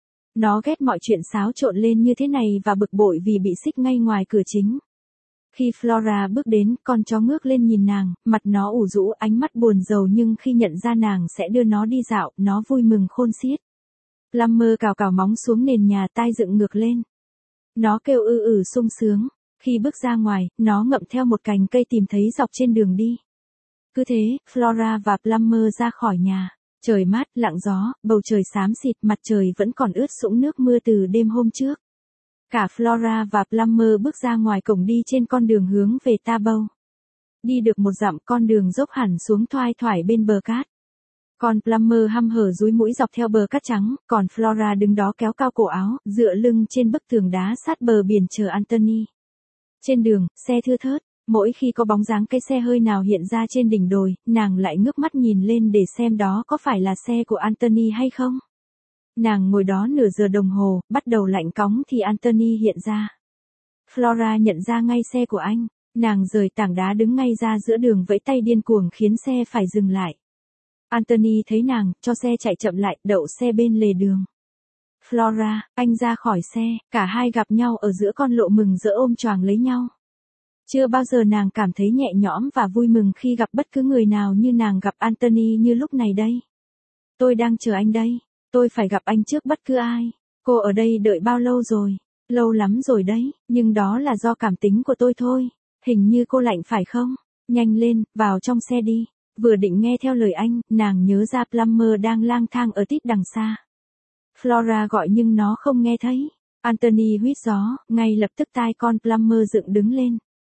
Nó ghét mọi chuyện xáo trộn lên như thế này và bực bội vì bị xích ngay ngoài cửa chính. Khi Flora bước đến, con chó ngước lên nhìn nàng, mặt nó ủ rũ, ánh mắt buồn rầu, nhưng khi nhận ra nàng sẽ đưa nó đi dạo, nó vui mừng khôn xiết. Plummer cào cào móng xuống nền nhà, tai dựng ngược lên. Nó kêu ư ử sung sướng. Khi bước ra ngoài, nó ngậm theo một cành cây tìm thấy dọc trên đường đi. Cứ thế, Flora và Plummer ra khỏi nhà. Trời mát, lặng gió, bầu trời xám xịt, mặt trời vẫn còn ướt sũng nước mưa từ đêm hôm trước. Cả Flora và Plummer bước ra ngoài cổng đi trên con đường hướng về Tabo. Đi được một dặm, con đường dốc hẳn xuống thoai thoải bên bờ cát. Con Plummer hăm hở dúi mũi dọc theo bờ cát trắng, còn Flora đứng đó kéo cao cổ áo, dựa lưng trên bức tường đá sát bờ biển chờ Anthony. Trên đường, xe thưa thớt, mỗi khi có bóng dáng cái xe hơi nào hiện ra trên đỉnh đồi, nàng lại ngước mắt nhìn lên để xem đó có phải là xe của Anthony hay không. Nàng ngồi đó nửa giờ đồng hồ, bắt đầu lạnh cóng thì Anthony hiện ra. Flora nhận ra ngay xe của anh, nàng rời tảng đá đứng ngay ra giữa đường vẫy tay điên cuồng khiến xe phải dừng lại. Anthony thấy nàng, cho xe chạy chậm lại, đậu xe bên lề đường. Flora, anh ra khỏi xe, cả hai gặp nhau ở giữa con lộ mừng rỡ ôm choàng lấy nhau. Chưa bao giờ nàng cảm thấy nhẹ nhõm và vui mừng khi gặp bất cứ người nào như nàng gặp Anthony như lúc này đây. Tôi đang chờ anh đây. Tôi phải gặp anh trước bất cứ ai. Cô ở đây đợi bao lâu rồi? Lâu lắm rồi đấy, nhưng đó là do cảm tính của tôi thôi. Hình như cô lạnh phải không? Nhanh lên, vào trong xe đi. Vừa định nghe theo lời anh, nàng nhớ ra Plummer đang lang thang ở tít đằng xa. Flora gọi nhưng nó không nghe thấy. Anthony huýt gió, ngay lập tức tai con Plummer dựng đứng lên.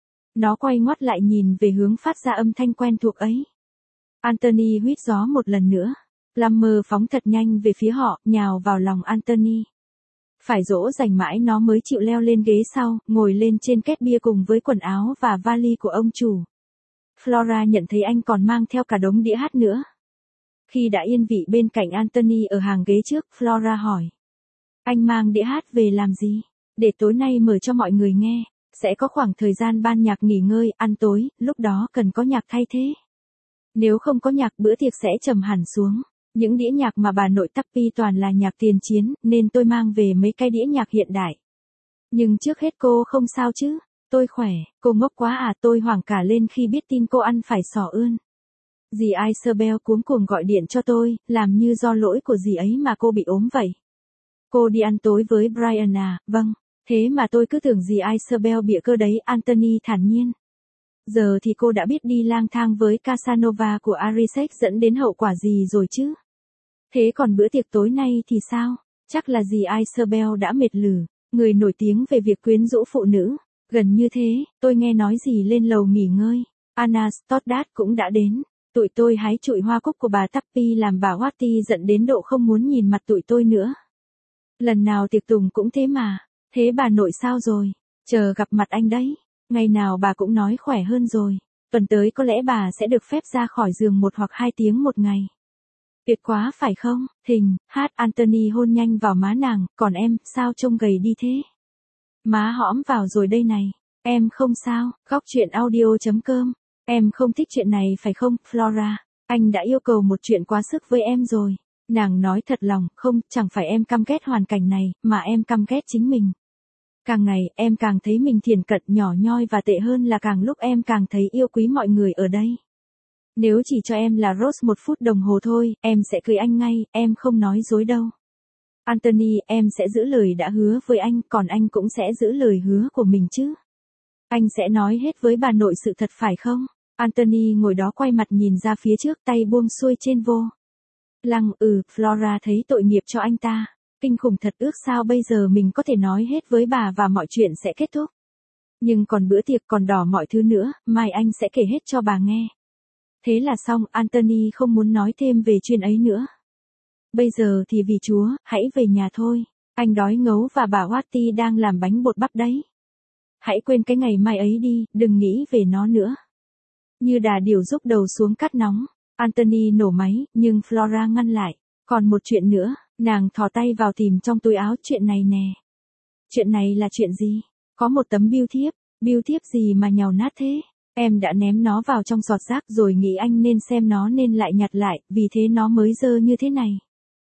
Nó quay ngoắt lại nhìn về hướng phát ra âm thanh quen thuộc ấy. Anthony huýt gió một lần nữa. Plummer phóng thật nhanh về phía họ, nhào vào lòng Anthony. Phải dỗ dành mãi nó mới chịu leo lên ghế sau, ngồi lên trên két bia cùng với quần áo và vali của ông chủ. Flora nhận thấy anh còn mang theo cả đống đĩa hát nữa. Khi đã yên vị bên cạnh Anthony ở hàng ghế trước, Flora hỏi. Anh mang đĩa hát về làm gì? Để tối nay mở cho mọi người nghe. Sẽ có khoảng thời gian ban nhạc nghỉ ngơi, ăn tối, lúc đó cần có nhạc thay thế. Nếu không có nhạc bữa tiệc sẽ trầm hẳn xuống. Những đĩa nhạc mà bà nội Tappy toàn là nhạc tiền chiến, nên tôi mang về mấy cái đĩa nhạc hiện đại. Nhưng trước hết cô không sao chứ? Tôi khỏe, cô ngốc quá à, tôi hoảng cả lên khi biết tin cô ăn phải sò ươn. Dì Isabel cuống cuồng gọi điện cho tôi, làm như do lỗi của dì ấy mà cô bị ốm vậy. Cô đi ăn tối với Brian à, vâng. Thế mà tôi cứ tưởng dì Isabel bịa cơ đấy, Anthony thản nhiên. Giờ thì cô đã biết đi lang thang với Casanova của Arisex dẫn đến hậu quả gì rồi chứ? Thế còn bữa tiệc tối nay thì sao? Chắc là dì Isabel đã mệt lử, người nổi tiếng về việc quyến rũ phụ nữ. Gần như thế, tôi nghe nói dì lên lầu nghỉ ngơi. Anna Stoddard cũng đã đến. Tụi tôi hái trụi hoa cúc của bà Tappy làm bà Watty giận đến độ không muốn nhìn mặt tụi tôi nữa. Lần nào tiệc tùng cũng thế mà. Thế bà nội sao rồi? Chờ gặp mặt anh đấy. Ngày nào bà cũng nói khỏe hơn rồi. Tuần tới có lẽ bà sẽ được phép ra khỏi giường một hoặc hai tiếng một ngày. Tuyệt quá phải không? Thình, hát Anthony hôn nhanh vào má nàng, còn em, sao trông gầy đi thế? Má hõm vào rồi đây này. Em không sao, góc chuyện audio.com. Em không thích chuyện này phải không, Flora? Anh đã yêu cầu một chuyện quá sức với em rồi. Nàng nói thật lòng, không, chẳng phải em căm ghét hoàn cảnh này, mà em căm ghét chính mình. Càng ngày, em càng thấy mình thiển cận nhỏ nhoi và tệ hơn là càng lúc em càng thấy yêu quý mọi người ở đây. Nếu chỉ cho em là Rose một phút đồng hồ thôi, em sẽ cưới anh ngay, em không nói dối đâu. Anthony, em sẽ giữ lời đã hứa với anh, còn anh cũng sẽ giữ lời hứa của mình chứ. Anh sẽ nói hết với bà nội sự thật phải không? Anthony ngồi đó quay mặt nhìn ra phía trước, tay buông xuôi trên vô lăng. Ừ, Flora thấy tội nghiệp cho anh ta. Kinh khủng thật, ước sao bây giờ mình có thể nói hết với bà và mọi chuyện sẽ kết thúc. Nhưng còn bữa tiệc còn đỏ mọi thứ nữa, mai anh sẽ kể hết cho bà nghe. Thế là xong, Anthony không muốn nói thêm về chuyện ấy nữa. Bây giờ thì vì Chúa, hãy về nhà thôi. Anh đói ngấu và bà Watty đang làm bánh bột bắp đấy. Hãy quên cái ngày mai ấy đi, đừng nghĩ về nó nữa. Như đà điểu rúc đầu xuống cát nóng, Anthony nổ máy, nhưng Flora ngăn lại. Còn một chuyện nữa, nàng thò tay vào tìm trong túi áo, chuyện này nè. Chuyện này là chuyện gì? Có một tấm bưu thiếp, bưu thiếp gì mà nhàu nát thế? Em đã ném nó vào trong giọt rác rồi nghĩ anh nên xem nó nên lại nhặt lại, vì thế nó mới dơ như thế này.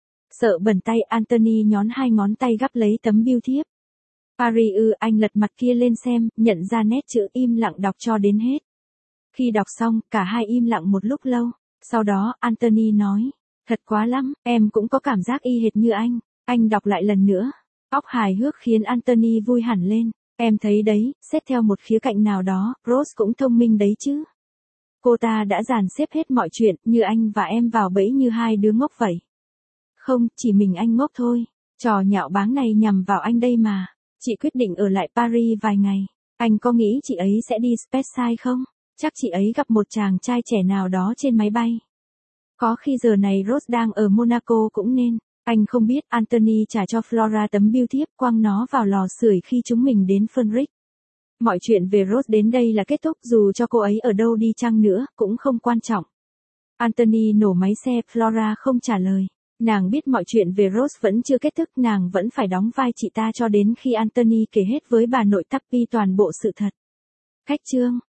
Sợ bẩn tay, Anthony nhón hai ngón tay gắp lấy tấm bưu thiếp. Paris ư, anh lật mặt kia lên xem, nhận ra nét chữ, im lặng đọc cho đến hết. Khi đọc xong, cả hai im lặng một lúc lâu. Sau đó, Anthony nói, thật quá lắm, em cũng có cảm giác y hệt như anh. Anh đọc lại lần nữa. Óc hài hước khiến Anthony vui hẳn lên. Em thấy đấy, xét theo một khía cạnh nào đó, Rose cũng thông minh đấy chứ. Cô ta đã dàn xếp hết mọi chuyện, như anh và em vào bẫy như hai đứa ngốc vậy. Không, chỉ mình anh ngốc thôi. Trò nhạo báng này nhằm vào anh đây mà. Chị quyết định ở lại Paris vài ngày. Anh có nghĩ chị ấy sẽ đi Speyside không? Chắc chị ấy gặp một chàng trai trẻ nào đó trên máy bay. Có khi giờ này Rose đang ở Monaco cũng nên. Anh không biết, Anthony trả cho Flora tấm bưu thiếp, quăng nó vào lò sưởi khi chúng mình đến Fenric. Mọi chuyện về Rose đến đây là kết thúc, dù cho cô ấy ở đâu đi chăng nữa, cũng không quan trọng. Anthony nổ máy xe, Flora không trả lời. Nàng biết mọi chuyện về Rose vẫn chưa kết thúc, nàng vẫn phải đóng vai chị ta cho đến khi Anthony kể hết với bà nội Tappy toàn bộ sự thật. Cách chương